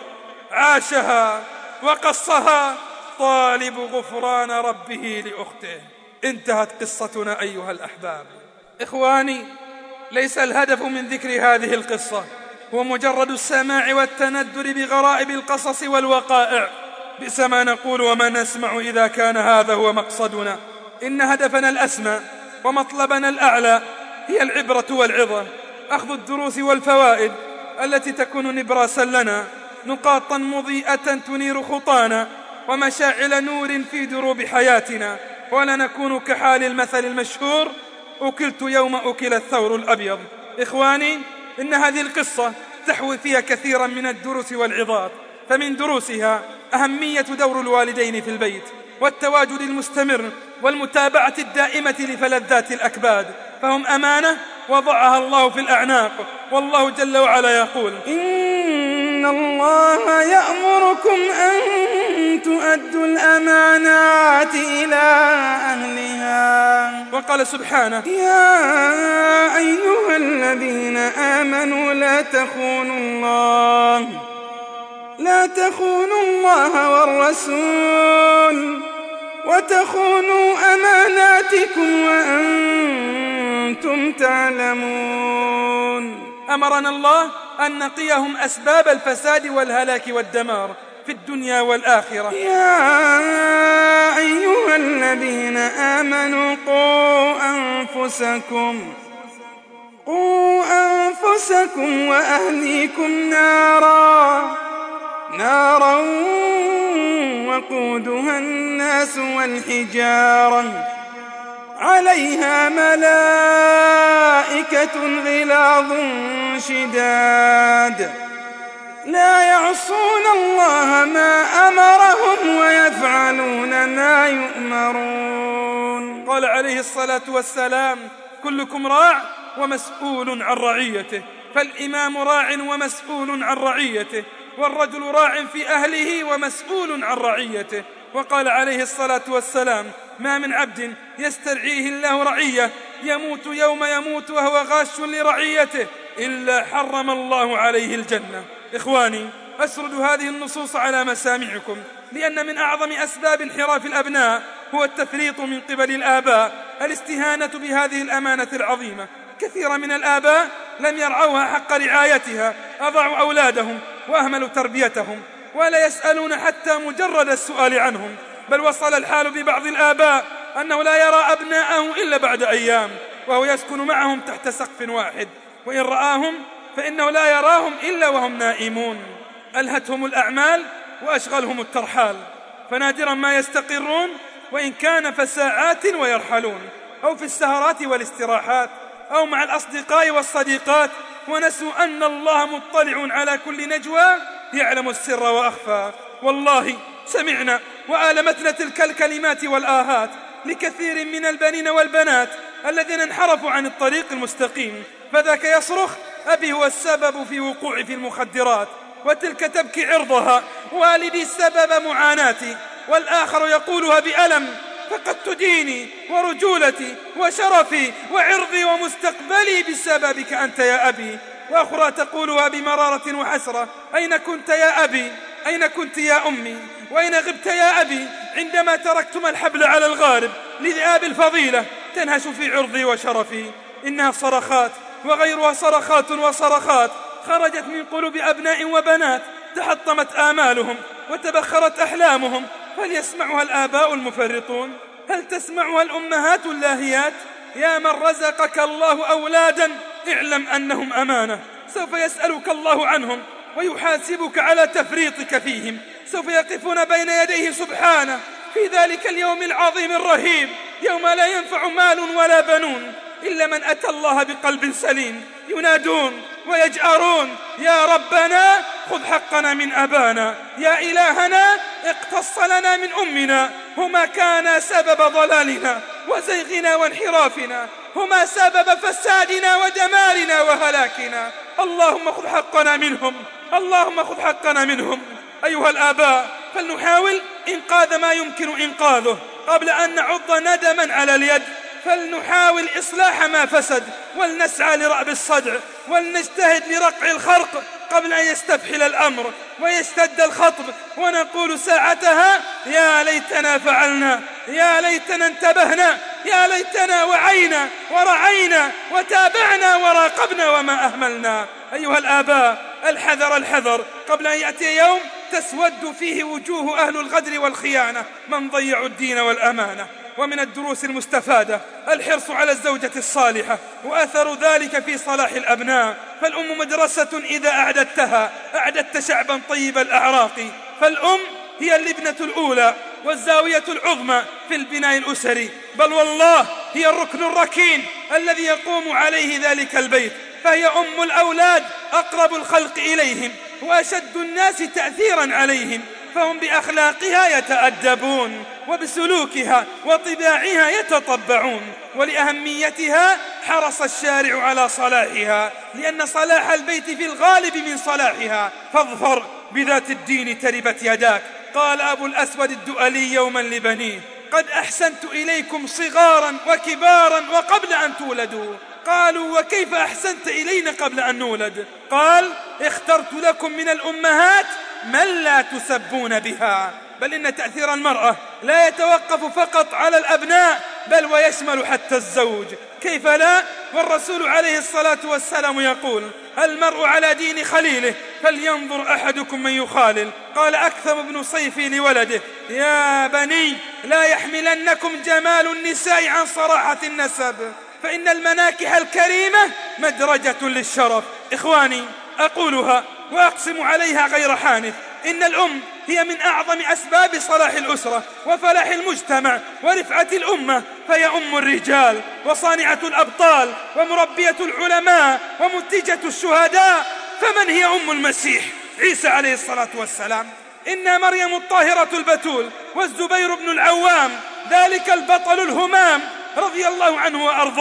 Speaker 2: عاشها وقصها طالب غفران ربه لأخته. انتهت قصتنا أيها الأحباب. إخواني، ليس الهدف من ذكر هذه القصة هو مجرد السماع والتندر بغرائب القصص والوقائع، بئس ما نقول وما نسمع إذا كان هذا هو مقصدنا. إن هدفنا الأسمى ومطلبنا الأعلى هي العبرة والعظة، أخذ الدروس والفوائد التي تكون نبراسا لنا، نقاطا مضيئة تنير خطانا، ومشاعل نور في دروب حياتنا، ولا نكون كحال المثل المشهور أكلت يوم أكل الثور الأبيض. إخواني، إن هذه القصة تحوي فيها كثيرا من الدروس والعظات، فمن دروسها أهمية دور الوالدين في البيت، والتواجد المستمر والمتابعة الدائمة لفلذات الأكباد، فهم أمانة وضعها الله في الأعناق. والله جل وعلا يقول:
Speaker 6: إن الله يأمركم أن تؤدوا الأمانات إلى أهلها.
Speaker 2: وقال سبحانه:
Speaker 6: يا أيها الذين آمنوا لا تخونوا الله لا تخونوا الله والرسول وتخونوا أماناتكم وأنتم تعلمون.
Speaker 2: أمرنا الله أن نقيهم أسباب الفساد والهلاك والدمار في الدنيا والآخرة.
Speaker 6: يا أيها الذين آمنوا قوا أنفسكم قوا أنفسكم وأهليكم نارا نارا وقودها الناس والحجارة عليها ملائكة غلاظ شداد لا يعصون الله ما أمرهم ويفعلون ما يؤمرون.
Speaker 2: قال عليه الصلاة والسلام: كلكم راع ومسؤول عن رعيته، فالإمام راع ومسؤول عن رعيته، والرجل راع في أهله ومسؤول عن رعيته، وقال عليه الصلاة والسلام: ما من عبد يسترعيه الله رعية يموت يوم يموت وهو غاش لرعيته إلا حرم الله عليه الجنة. إخواني، أسرد هذه النصوص على مسامعكم لأن من أعظم أسباب انحراف الأبناء هو التفريط من قبل الآباء، الاستهانة بهذه الأمانة العظيمة. كثير من الآباء لم يرعوها حق رعايتها، أضعوا أولادهم وأهملوا تربيتهم ولا يسألون حتى مجرد السؤال عنهم، بل وصل الحال ببعض الآباء أنه لا يرى أبناءه إلا بعد أيام وهو يسكن معهم تحت سقف واحد، وإن رآهم فإنه لا يراهم إلا وهم نائمون. ألهتهم الأعمال وأشغلهم الترحال، فنادرا ما يستقرون، وإن كان فساعات ويرحلون، أو في السهرات والاستراحات، أو مع الأصدقاء والصديقات، ونسوا أن الله مطلع على كل نجوى يعلم السر وأخفى. والله سمعنا وآلمتنا تلك الكلمات والآهات لكثير من البنين والبنات الذين انحرفوا عن الطريق المستقيم، فذاك يصرخ: أبي هو السبب في وقوعي في المخدرات، وتلك تبكي عرضها: والدي سبب معاناتي. والآخر يقولها بألم: فقدت ديني ورجولتي وشرفي وعرضي ومستقبلي بسببك أنت يا أبي. وأخرى تقولها بمرارة وحسرة: أين كنت يا أبي؟ أين كنت يا أمي؟ وأين غبت يا أبي عندما تركتم الحبل على الغارب لذئاب الفضيلة تنهش في عرضي وشرفي؟ إنها صرخات وغيرها صرخات وصرخات خرجت من قلوب أبناء وبنات تحطمت آمالهم وتبخرت أحلامهم. هل يسمعها الآباء المفرطون؟ هل تسمعها الأمهات اللاهيات؟ يا من رزقك الله أولادا اعلم أنهم أمانة، سوف يسألك الله عنهم ويحاسبك على تفريطك فيهم. سوف يقفون بين يديه سبحانه في ذلك اليوم العظيم الرهيب، يوم لا ينفع مال ولا بنون إلا من أتى الله بقلب سليم، ينادون ويجأرون: يا ربنا خذ حقنا من أبانا، يا إلهنا اقتص لنا من أمنا، هما كانا سبب ضلالنا وزيغنا وانحرافنا، هما سبب فسادنا ودمارنا وهلاكنا، اللهم خذ حقنا منهم، اللهم خذ حقنا منهم. أيها الآباء، فلنحاول إنقاذ ما يمكن إنقاذه قبل أن نعض ندما على اليد، فلنحاول إصلاح ما فسد، ولنسعى لرأب الصدع، ولنجتهد لرقع الخرق قبل أن يستفحل الأمر ويشتد الخطب، ونقول ساعتها: يا ليتنا فعلنا، يا ليتنا انتبهنا، يا ليتنا وعينا ورعينا وتابعنا وراقبنا وما أهملنا. أيها الآباء، الحذر الحذر قبل أن يأتي يوم تسود فيه وجوه أهل الغدر والخيانة من ضيعوا الدين والأمانة. ومن الدروس المستفادة الحرص على الزوجة الصالحة وأثر ذلك في صلاح الأبناء، فالأم مدرسة إذا أعددتها أعددت شعبا طيب الأعراق، فالأم هي اللبنة الأولى والزاوية العظمى في البناء الأسري، بل والله هي الركن الركين الذي يقوم عليه ذلك البيت، فهي أم الأولاد أقرب الخلق إليهم وأشد الناس تأثيرا عليهم، فهم بأخلاقها يتأدبون وبسلوكها وطباعها يتطبعون، ولأهميتها حرص الشارع على صلاحها، لأن صلاح البيت في الغالب من صلاحها، فاظفر بذات الدين تربت يداك. قال أبو الأسود الدؤلي يوما لبنيه: قد أحسنت إليكم صغارا وكبارا وقبل أن تولدوا. قالوا: وكيف أحسنت إلينا قبل أن نولد؟ قال: اخترت لكم من الأمهات من لا تسبون بها. بل إن تأثير المرأة لا يتوقف فقط على الأبناء، بل ويشمل حتى الزوج، كيف لا؟ والرسول عليه الصلاة والسلام يقول: المرء على دين خليله فلينظر أحدكم من يخالل. قال أكثم بن صيفي لولده: يا بني لا يحملنكم جمال النساء عن صراحة النسب، فإن المناكح الكريمة مدرجة للشرف. إخواني، أقولها وأقسم عليها غير حانث: إن الأم هي من أعظم أسباب صلاح الأسرة وفلاح المجتمع ورفعة الأمة، فهي أم الرجال وصانعة الأبطال ومربية العلماء ومنتجة الشهداء. فمن هي أم المسيح عيسى عليه الصلاة والسلام؟ إن مريم الطاهرة البتول، والزبير بن العوام ذلك البطل الهمام رضي الله عنه وأرضاه،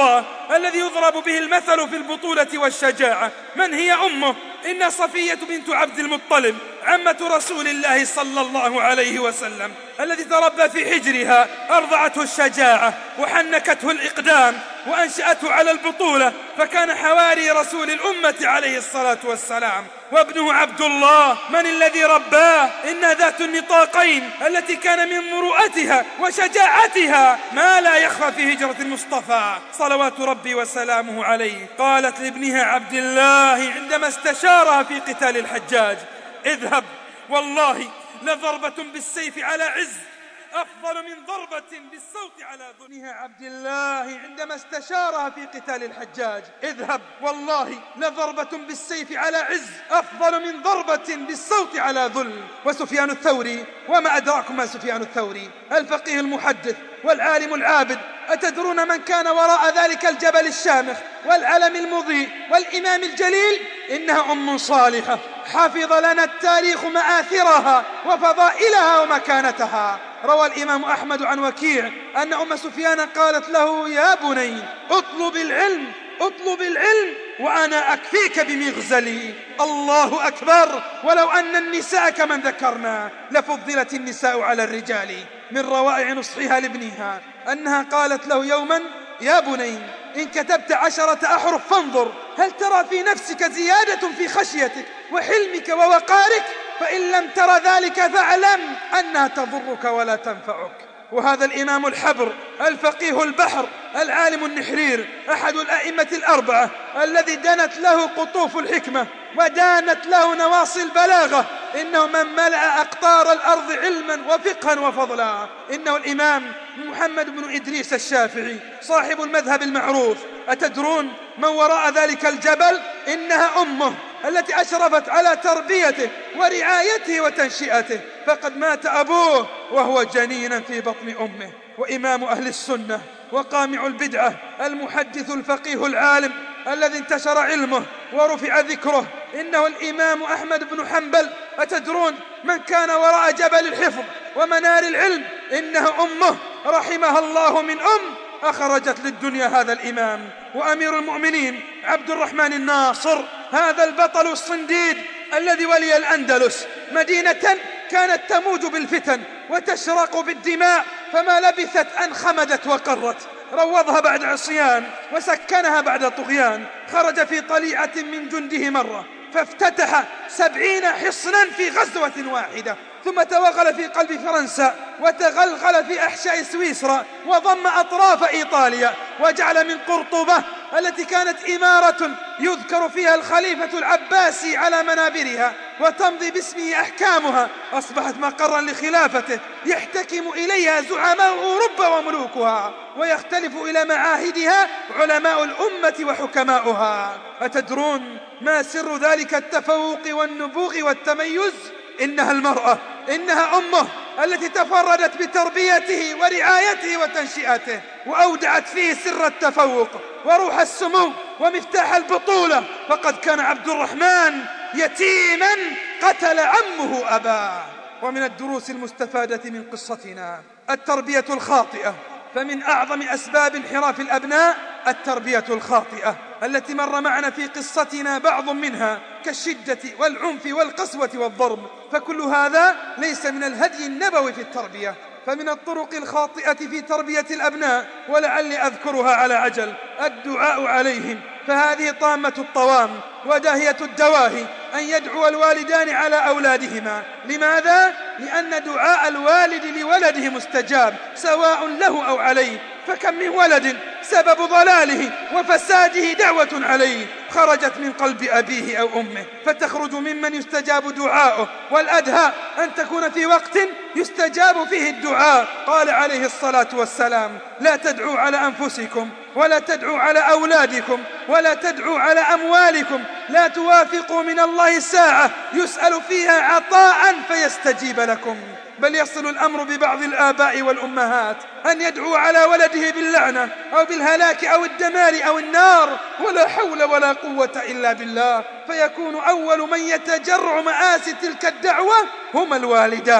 Speaker 2: الذي يضرب به المثل في البطولة والشجاعة. من هي أمه؟ إن صفية بنت عبد المطلب عمة رسول الله صلى الله عليه وسلم الذي تربى في حجرها، أرضعته الشجاعة وحنكته الإقدام وأنشأته على البطولة، فكان حواري رسول الأمة عليه الصلاة والسلام. وابنه عبد الله من الذي رباه؟ إنها ذات النطاقين التي كان من مروءتها وشجاعتها ما لا يخفى في هجرة المصطفى صلوات ربي وسلامه عليه. قالت لابنها عبد الله عندما استشارها في قتال الحجاج: اذهب، والله لضربة بالسيف على عز أفضل من ضربة بالصوت على ذنها. عبد الله عندما استشارها في قتال الحجاج: اذهب، والله لضربة بالسيف على عز أفضل من ضربة بالصوت على ذل. وسفيان الثوري، وما أدراكم ما سفيان الثوري، الفقيه المحدث والعالم العابد، أتدرون من كان وراء ذلك الجبل الشامخ والعلم المضيء والإمام الجليل؟ إنها أم صالحة حفظ لنا التاريخ مآثرها وفضائلها ومكانتها. روى الإمام أحمد عن وكيع أن أم سفيان قالت له: يا بني اطلب العلم اطلب العلم وأنا أكفيك بمغزلي. الله أكبر. ولو أن النساء كمن ذكرنا لفضلت النساء على الرجال. من روائع نصحها لابنها أنها قالت له يوما: يا بني إن كتبت عشرة أحرف فانظر هل ترى في نفسك زيادة في خشيتك وحلمك ووقارك، فإن لم تر ذلك فاعلم أنها تضرك ولا تنفعك. وهذا الإمام الحبر الفقيه البحر العالم النحرير أحد الأئمة الأربعة الذي دنت له قطوف الحكمة ودانت له نواصي البلاغة، إنه من ملأ أقطار الأرض علما وفقها وفضلا. إنه الإمام محمد بن إدريس الشافعي صاحب المذهب المعروف. أتدرون من وراء ذلك الجبل؟ إنها أمه التي أشرفت على تربيته ورعايته وتنشئته، فقد مات أبوه وهو جنينا في بطن أمه. وإمام أهل السنة وقامع البدعة المحدث الفقيه العالم الذي انتشر علمه ورفع ذكره، إنه الإمام أحمد بن حنبل. أتدرون من كان وراء جبل الحفظ ومنار العلم؟ إنها أمه رحمها الله من أم أخرجت للدنيا هذا الإمام. وأمير المؤمنين عبد الرحمن الناصر هذا البطل الصنديد الذي ولي الأندلس، مدينة كانت تموج بالفتن وتشرق بالدماء، فما لبثت أن خمدت وقرت. روضها بعد عصيان وسكنها بعد طغيان. خرج في طليعة من جنده مرة فافتتح سبعين حصنا في غزوة واحدة، ثم توغل في قلب فرنسا وتغلغل في أحشاء سويسرا وضم أطراف إيطاليا، وجعل من قرطبة التي كانت إمارة يذكر فيها الخليفة العباسي على منابرها وتمضي باسمه أحكامها، أصبحت مقرا لخلافته يحتكم إليها زعماء أوروبا وملوكها، ويختلف إلى معاهدها علماء الأمة وحكماؤها. أتدرون ما سر ذلك التفوق والنبوغ والتميز؟ إنها المرأة، إنها أمه التي تفردت بتربيته ورعايته وتنشئته، وأودعت فيه سر التفوق وروح السمو ومفتاح البطولة. فقد كان عبد الرحمن يتيما قتل عمه أباه. ومن الدروس المستفادة من قصتنا التربية الخاطئة، فمن أعظم أسباب انحراف الأبناء التربية الخاطئة التي مر معنا في قصتنا بعض منها كالشدة والعنف والقسوة والضرب، فكل هذا ليس من الهدي النبوي في التربية. فمن الطرق الخاطئة في تربية الأبناء، ولعلي أذكرها على عجل، الدعاء عليهم، فهذه طامة الطوام وداهية الدواهي أن يدعو الوالدان على أولادهما. لماذا؟ لأن دعاء الوالد لولده مستجاب سواء له أو عليه. فكم من ولد سبب ضلاله وفساده دعوة عليه خرجت من قلب أبيه أو أمه، فتخرج ممن يستجاب دعاؤه، والأدهى أن تكون في وقت يستجاب فيه الدعاء. قال عليه الصلاة والسلام: لا تدعوا على أنفسكم ولا تدعوا على أولادكم ولا تدعوا على أموالكم، لا توافقوا من الله ساعة يسأل فيها عطاء فيستجيب لكم. بل يصل الأمر ببعض الآباء والأمهات أن يدعو على ولده باللعنة أو بالهلاك أو الدمار أو النار، ولا حول ولا قوة إلا بالله، فيكون أول من يتجرع مآسي تلك الدعوة هم الوالدان.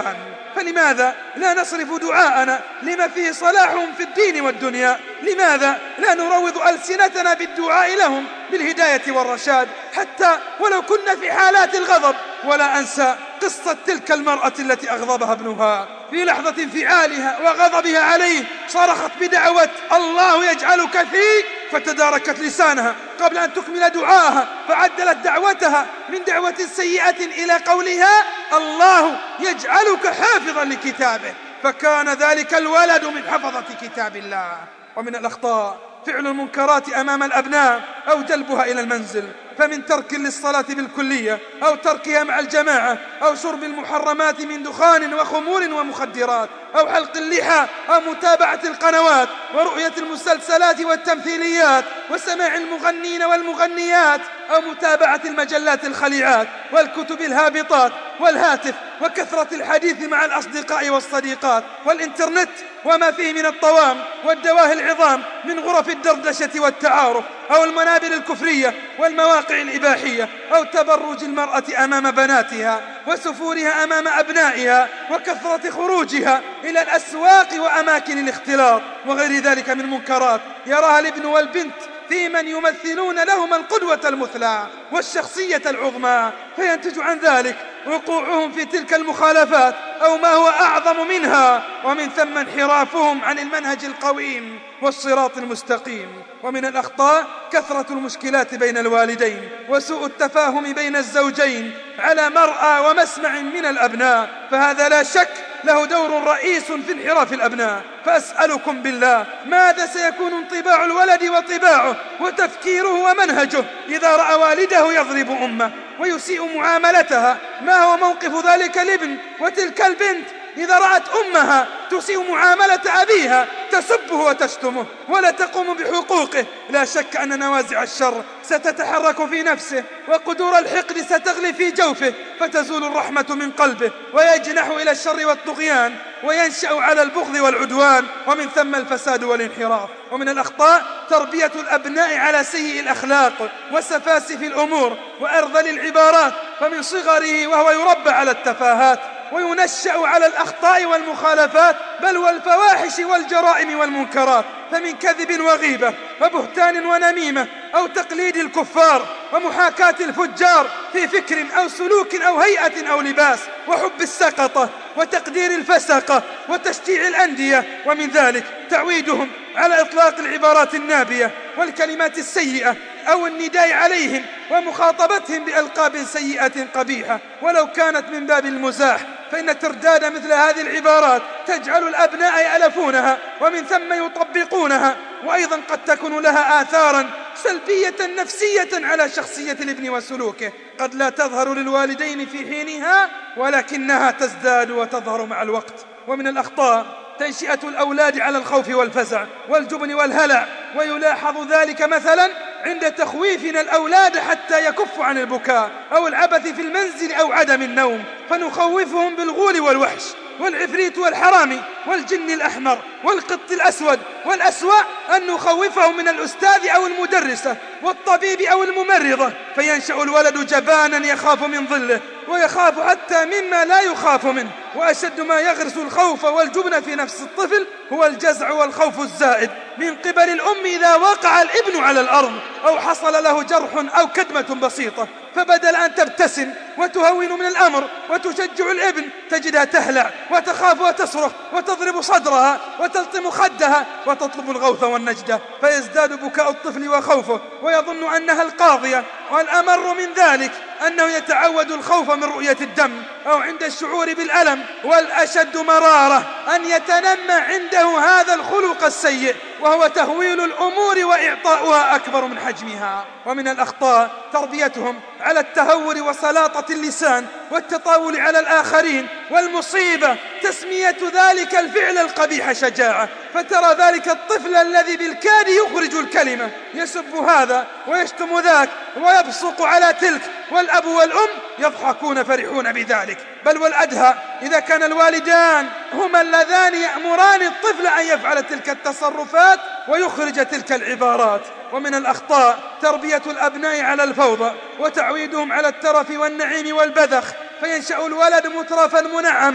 Speaker 2: فلماذا لا نصرف دعاءنا لما فيه صلاحهم في الدين والدنيا؟ لماذا لا نروض ألسنتنا بالدعاء لهم بالهداية والرشاد حتى ولو كنا في حالات الغضب؟ ولا أنسى قصة تلك المرأة التي أغضبها ابنها في لحظة انفعالها وغضبها عليه، صرخت بدعوة الله يجعلك فيه، فتداركت لسانها قبل أن تكمل دعاءها، فعدلت دعوتها من دعوة سيئة إلى قولها الله يجعلك حافظا لكتابه، فكان ذلك الولد من حفظة كتاب الله. ومن الأخطاء فعل المنكرات أمام الأبناء أو جلبها إلى المنزل، فمن ترك للصلاة بالكلية أو تركها مع الجماعة أو شرب المحرمات من دخان وخمور ومخدرات أو حلق اللحى أو متابعة القنوات ورؤية المسلسلات والتمثيليات وسماع المغنين والمغنيات أو متابعة المجلات الخليعات والكتب الهابطات والهاتف وكثرة الحديث مع الأصدقاء والصديقات والإنترنت وما فيه من الطوام والدواهي العظام من غرف الدردشة والتعارف أو المنابر الكفرية والمواقع الإباحية أو تبرج المرأة أمام بناتها وسفورها أمام أبنائها وكثرة خروجها إلى الأسواق وأماكن الاختلاط وغير ذلك من منكرات يراها الابن والبنت في من يمثلون لهم القدوة المثلى والشخصية العظمى، فينتج عن ذلك وقوعهم في تلك المخالفات أو ما هو أعظم منها، ومن ثم انحرافهم عن المنهج القويم والصراط المستقيم. ومن الأخطاء كثرة المشكلات بين الوالدين وسوء التفاهم بين الزوجين على مرأى ومسمع من الأبناء، فهذا لا شك له دور رئيس في انحراف الأبناء. فأسألكم بالله ماذا سيكون انطباع الولد وطباعه وتفكيره ومنهجه إذا رأى والده يضرب أمه ويسيء معاملتها؟ ما هو موقف ذلك الابن وتلك البنت إذا رأت أمها تسيء معاملة أبيها تسبه وتشتمه ولا تقوم بحقوقه؟ لا شك أن نوازع الشر ستتحرك في نفسه وقدور الحقد ستغلي في جوفه، فتزول الرحمة من قلبه ويجنح إلى الشر والطغيان وينشأ على البغض والعدوان، ومن ثم الفساد والانحراف. ومن الأخطاء تربية الأبناء على سيء الأخلاق وسفاسف الأمور وأرذل العبارات، فمن صغره وهو يربى على التفاهات وينشأ على الأخطاء والمخالفات بل والفواحش والجرائم والمنكرات، فمن كذب وغيبة وبهتان ونميمة أو تقليد الكفار ومحاكاة الفجار في فكر أو سلوك أو هيئة أو لباس وحب السقطة وتقدير الفسقة وتشجيع الأندية، ومن ذلك تعويدهم على إطلاق العبارات النابية والكلمات السيئة أو النداء عليهم ومخاطبتهم بألقاب سيئة قبيحة ولو كانت من باب المزاح، فإن ترداد مثل هذه العبارات تجعل الأبناء يألفونها ومن ثم يطبقونها، وأيضا قد تكون لها آثارا سلبية نفسية على شخصية الابن وسلوكه قد لا تظهر للوالدين في حينها ولكنها تزداد وتظهر مع الوقت. ومن الأخطاء تنشئة الأولاد على الخوف والفزع والجبن والهلع، ويلاحظ ذلك مثلا عند تخويفنا الأولاد حتى يكفوا عن البكاء أو العبث في المنزل أو عدم النوم، فنخوفهم بالغول والوحش والعفريت والحرامي والجن الأحمر والقط الأسود، والأسوأ أن نخوفهم من الأستاذ أو المدرسة والطبيب أو الممرضة، فينشأ الولد جبانا يخاف من ظله ويخاف حتى مما لا يخاف منه. وأشد ما يغرس الخوف والجبن في نفس الطفل هو الجزع والخوف الزائد من قبل الأم إذا وقع الابن على الأرض أو حصل له جرح أو كدمة بسيطة، فبدل أن تبتسم وتهون من الأمر وتشجع الابن تجدها تهلع وتخاف وتصرخ وتضرب صدرها وتلطم خدها وتطلب الغوث والنجدة، فيزداد بكاء الطفل وخوفه ويظن أنها القاضية. والأمر من ذلك أنه يتعود الخوف من رؤية الدم أو عند الشعور بالألم، والأشد مرارة أن يتنمى عنده هذا الخلق السيء وهو تهويل الأمور وإعطاؤها أكبر من حجمها. ومن الأخطاء تربيتهم على التهور وسلاطة اللسان والتطاول على الآخرين، والمصيبة تسمية ذلك الفعل القبيح شجاعة، فترى ذلك الطفل الذي بالكاد يخرج الكلمة يسب هذا ويشتم ذاك ويبصق على تلك، والأب والأم يضحكون فرحون بذلك. بل والأدهى إذا كان الوالدان هما اللذان يأمران الطفل أن يفعل تلك التصرفات ويخرج تلك العبارات. ومن الأخطاء تربية الأبناء على الفوضى وتعويدهم على الترف والنعيم والبذخ، فينشأ الولد مترفا منعما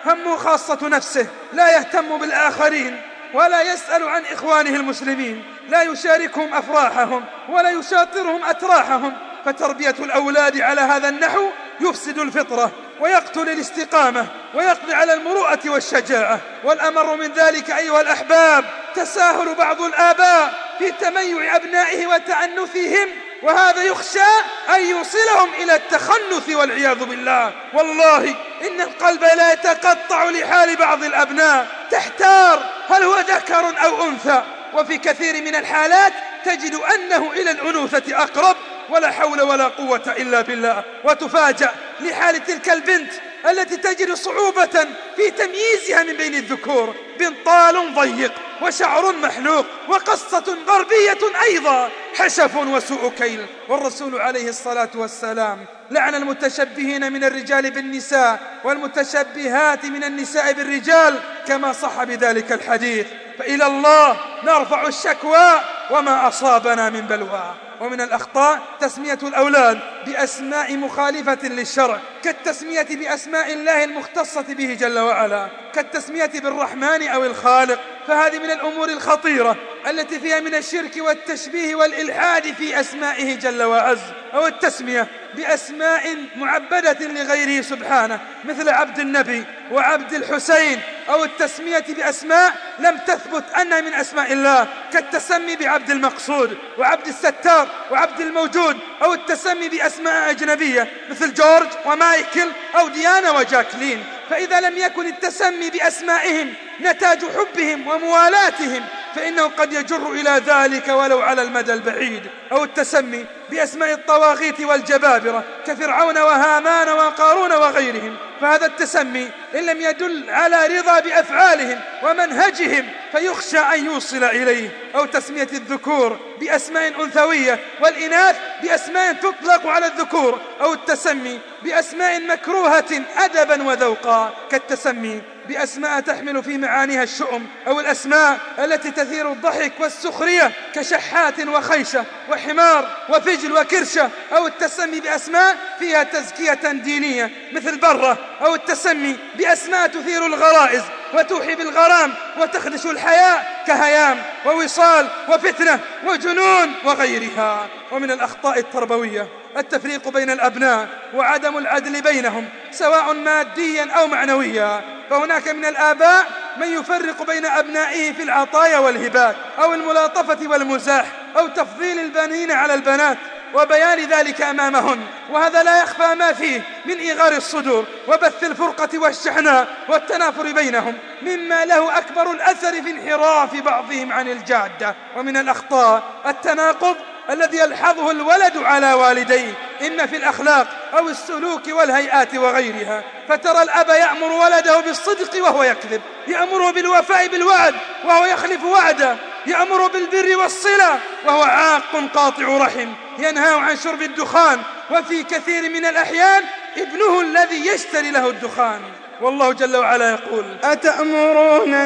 Speaker 2: همه خاصة نفسه، لا يهتم بالآخرين ولا يسأل عن إخوانه المسلمين، لا يشاركهم أفراحهم ولا يشاطرهم أتراحهم. فتربية الأولاد على هذا النحو يفسد الفطرة ويقتل الاستقامة ويقضي على المروءة والشجاعة. والأمر من ذلك أيها الأحباب تساهل بعض الآباء في تميع أبنائه وتعنثهم، وهذا يخشى أن يوصلهم إلى التخنث والعياذ بالله. والله إن القلب لا يتقطع لحال بعض الأبناء، تحتار هل هو ذكر أو أنثى، وفي كثير من الحالات تجد أنه إلى الأنوثة أقرب، ولا حول ولا قوة إلا بالله. وتفاجأ لحال تلك البنت التي تجد صعوبة في تمييزها من بين الذكور، بنطال ضيق وشعر محلوق وقصة غربية أيضا، حشف وسوء كيل. والرسول عليه الصلاة والسلام لعن المتشبهين من الرجال بالنساء والمتشبهات من النساء بالرجال، كما صح بذلك الحديث. فإلى الله نرفع الشكوى وما أصابنا من بلوى. ومن الأخطاء تسمية الأولاد بأسماء مخالفة للشرع، كالتسمية بأسماء الله المختصة به جل وعلا، كالتسمية بالرحمن أو الخالق، فهذه من الأمور الخطيرة التي فيها من الشرك والتشبيه والإلحاد في أسمائه جل وعز. أو التسمية بأسماء معبدة لغيره سبحانه، مثل عبد النبي وعبد الحسين، أو التسمية بأسماء لم تثبت أنها من أسماء الله، كالتسمي بعبد المقصود وعبد الستار وعبد الموجود، أو التسمي بأسماء أجنبية مثل جورج ومايكل أو ديانا وجاكلين. فإذا لم يكن التسمي بأسمائهم نتاج حبهم وموالاتهم فإنه قد يجر إلى ذلك ولو على المدى البعيد. أو التسمي بأسماء الطواغيت والجبابرة كفرعون وهامان وقارون وغيرهم، فهذا التسمي إن لم يدل على رضا بأفعالهم ومنهجهم فيخشى أن يوصل إليه. أو تسمية الذكور بأسماء أنثوية والإناث بأسماء تطلق على الذكور، أو التسمي بأسماء مكروهة أدبا وذوقا، كالتسمي بأسماء تحمل في معانيها الشؤم، أو الأسماء التي تثير الضحك والسخرية كشحات وخيشة وحمار وفجل وكرشة، أو التسمي بأسماء فيها تزكية دينية مثل برة، أو التسمي بأسماء تثير الغرائز وتوحي بالغرام وتخدش الحياة كهيام ووصال وفتنة وجنون وغيرها. ومن الأخطاء التربوية التفريق بين الأبناء وعدم العدل بينهم سواء ماديا أو معنويا. فهناك من الآباء من يفرق بين أبنائه في العطايا والهبات أو الملاطفة والمزاح أو تفضيل البنين على البنات وبيان ذلك أمامهن، وهذا لا يخفى ما فيه من إيغار الصدور وبث الفرقة والشحناء والتنافر بينهم، مما له أكبر الأثر في انحراف بعضهم عن الجادة. ومن الأخطاء التناقض الذي يلحظه الولد على والديه، إما في الأخلاق أو السلوك والهيئات وغيرها. فترى الأب يأمر ولده بالصدق وهو يكذب، يأمره بالوفاء بالوعد وهو يخلف وعده، يأمر بالبر والصلة وهو عاق قاطع رحم، ينهى عن شرب الدخان، وفي كثير من الأحيان ابنه الذي يشتري له الدخان. والله جل وعلا يقول:
Speaker 6: أتأمرون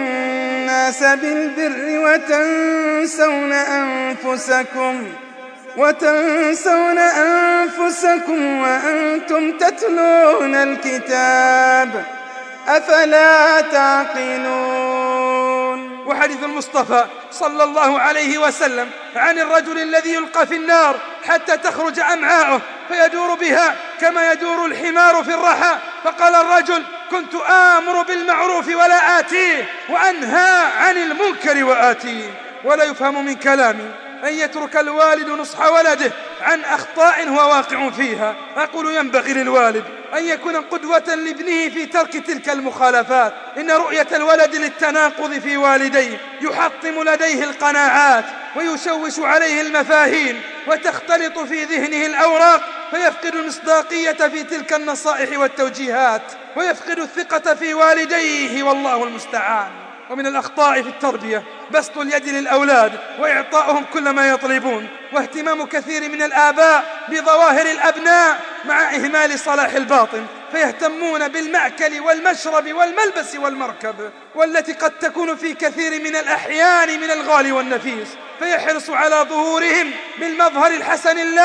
Speaker 6: الناس بالبر وتنسون أنفسكم وتنسون أنفسكم وأنتم تتلون الكتاب أفلا تعقلون.
Speaker 2: وحديث المصطفى صلى الله عليه وسلم عن الرجل الذي يلقى في النار حتى تخرج أمعاؤه فيدور بها كما يدور الحمار في الرحى. فقال الرجل: كنت آمر بالمعروف ولا آتيه وأنهى عن المنكر وآتيه. ولا يفهم من كلامي أن يترك الوالد نصح ولده عن أخطاء هو واقع فيها. أقول ينبغي للوالد أن يكون قدوة لابنه في ترك تلك المخالفات. إن رؤية الولد للتناقض في والديه يحطم لديه القناعات ويشوش عليه المفاهيم وتختلط في ذهنه الأوراق فيفقد المصداقية في تلك النصائح والتوجيهات ويفقد الثقة في والديه، والله المستعان. ومن الأخطاء في التربية بسط اليد للأولاد وإعطاؤهم كل ما يطلبون، واهتمام كثير من الآباء بظواهر الأبناء مع إهمال صلاح الباطن، فيهتمون بالمأكل والمشرب والملبس والمركب، والتي قد تكون في كثير من الأحيان من الغالي والنفيس، فيحرص على ظهورهم بالمظهر الحسن اللائق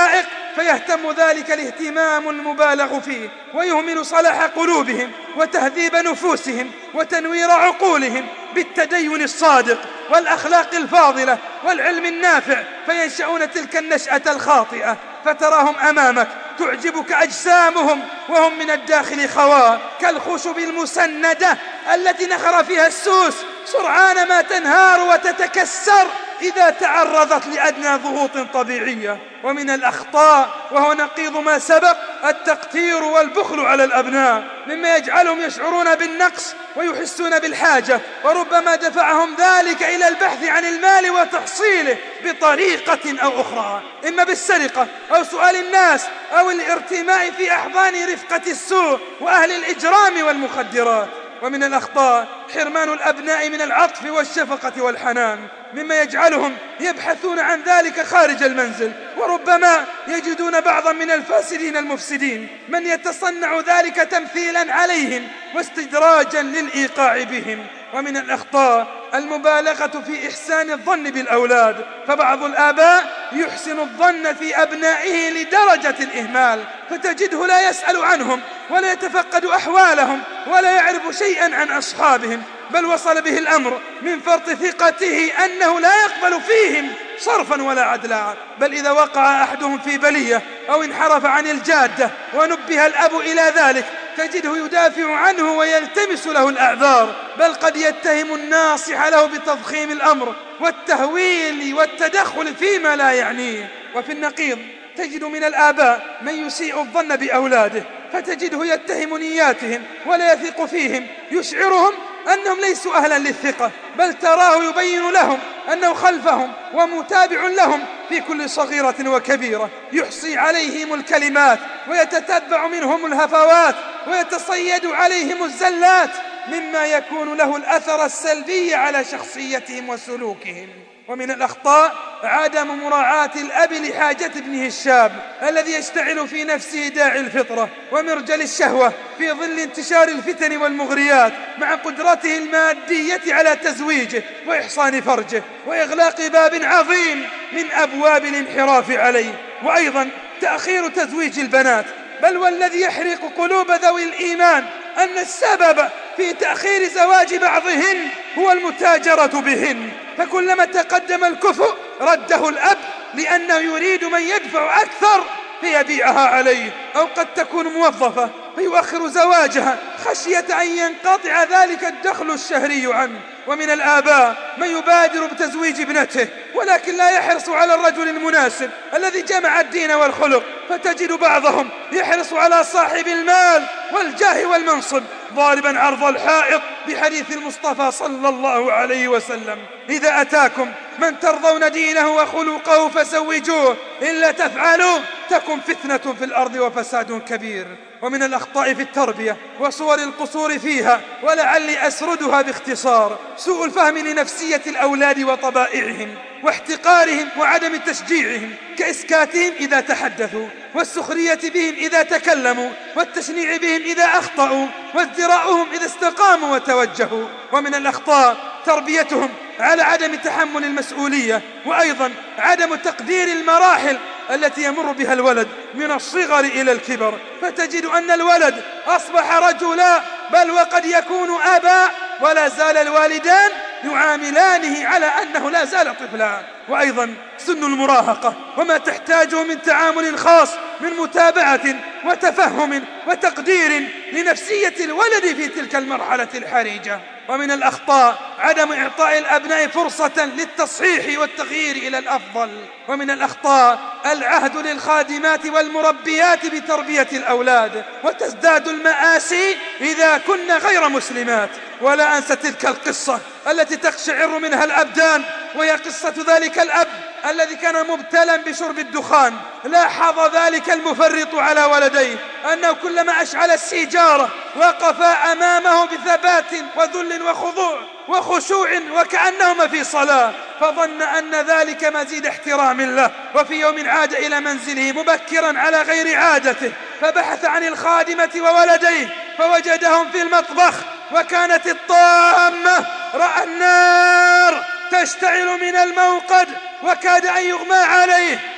Speaker 2: فيهتم ذلك الاهتمام المبالغ فيه ويهمل صلاح قلوبهم وتهذيب نفوسهم وتنوير عقولهم بالتدين الصادق والأخلاق الفاضلة والعلم النافع، فينشأون تلك النشأة الخاطئة فتراهم أمامك تعجبك أجسامهم وهم من الداخل خواء كالخشب المسندة التي نخر فيها السوس سرعان ما تنهار وتتكسر إذا تعرضت لأدنى ضغوط طبيعية. ومن الأخطاء وهو نقيض ما سبق التقتير والبخل على الأبناء، مما يجعلهم يشعرون بالنقص ويحسون بالحاجة، وربما دفعهم ذلك إلى البحث عن المال وتحصيله بطريقة أو أخرى، إما بالسرقة أو سؤال الناس أو الارتماء في أحضان رفقة السوء وأهل الإجرام والمخدرات. ومن الأخطاء حرمان الأبناء من العطف والشفقة والحنان، مما يجعلهم يبحثون عن ذلك خارج المنزل، وربما يجدون بعضا من الفاسدين المفسدين من يتصنع ذلك تمثيلا عليهم واستدراجا للإيقاع بهم. ومن الأخطاء المبالغة في إحسان الظن بالأولاد، فبعض الآباء يحسن الظن في أبنائه لدرجة الإهمال، فتجده لا يسأل عنهم ولا يتفقد أحوالهم ولا يعرف شيئا عن أصحابهم، بل وصل به الأمر من فرط ثقته أنه لا يقبل فيهم صرفا ولا عدلا، بل إذا وقع أحدهم في بلية أو انحرف عن الجادة ونبه الأب إلى ذلك تجده يدافع عنه ويلتمس له الأعذار، بل قد يتهم الناصح له بتضخيم الأمر والتهويل والتدخل فيما لا يعنيه. وفي النقيض تجد من الآباء من يسيء الظن بأولاده، فتجده يتهم نياتهم ولا يثق فيهم، يشعرهم أنهم ليسوا أهلا للثقة، بل تراه يبين لهم أنه خلفهم ومتابع لهم في كل صغيرة وكبيرة، يحصي عليهم الكلمات ويتتبع منهم الهفوات ويتصيد عليهم الزلات، مما يكون له الأثر السلبي على شخصيتهم وسلوكهم. ومن الأخطاء عدم مراعاة الأب لحاجة ابنه الشاب الذي يشتعل في نفسه داعي الفطرة ومرجل الشهوة في ظل انتشار الفتن والمغريات، مع قدرته المادية على تزويجه وإحصان فرجه وإغلاق باب عظيم من أبواب الانحراف عليه. وأيضا تأخير تزويج البنات، بل والذي يحرق قلوب ذوي الإيمان أن السبب في تأخير زواج بعضهن هو المتاجرة بهن، فكلما تقدم الكفؤ رده الأب لأنه يريد من يدفع أكثر فيبيعها عليه، أو قد تكون موظفة فيؤخر زواجها خشية أن ينقطع ذلك الدخل الشهري عنه. ومن الآباء من يبادر بتزويج ابنته ولكن لا يحرص على الرجل المناسب الذي جمع الدين والخلق، فتجد بعضهم يحرص على صاحب المال والجاه والمنصب ضاربا عرض الحائط بحديث المصطفى صلى الله عليه وسلم: إذا أتاكم من ترضون دينه وخلقه فزوجوه، إلا تفعلوا تكن فتنة في الأرض وفساد كبير. ومن الأخطاء في التربية وصور القصور فيها، ولعلي أسردها باختصار: سوء الفهم لنفسية الأولاد وطبائعهم واحتقارهم وعدم تشجيعهم، كإسكاتهم إذا تحدثوا، والسخرية بهم إذا تكلموا، والتشنيع بهم إذا أخطأوا، وازدراؤهم إذا استقاموا وتوجهوا. ومن الأخطاء تربيتهم على عدم تحمل المسؤولية، وأيضا عدم تقدير المراحل التي يمر بها الولد من الصغر إلى الكبر، فتجد أن الولد أصبح رجلا بل وقد يكون أبا، ولا زال الوالدان يعاملانه على أنه لا زال طفلا. وأيضا سن المراهقة وما تحتاجه من تعامل خاص من متابعة وتفهم وتقدير لنفسية الولد في تلك المرحلة الحرجة. ومن الأخطاء عدم إعطاء الأبناء فرصة للتصحيح والتغيير إلى الأفضل. ومن الأخطاء العهد للخادمات والمربيات بتربية الأولاد، وتزداد المآسي إذا كن غير مسلمات. ولا أنسى تلك القصة التي تقشعر منها الأبدان، وهي قصة ذلك الأب الذي كان مبتلا بشرب الدخان. لاحظ ذلك المفرط على ولديه أنه كلما أشعل السيجارة وقفا أمامه بثبات وذل وخضوع وخشوع وكأنهما في صلاة، فظن أن ذلك مزيد احترام له. وفي يوم عاد إلى منزله مبكرا على غير عادته، فبحث عن الخادمة وولديه فوجدهم في المطبخ، وكانت الطامة، رأى النار تشتعل من الموقد وكاد أن يغمى عليه،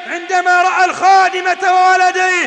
Speaker 2: عندما رأى الخادمة وولديه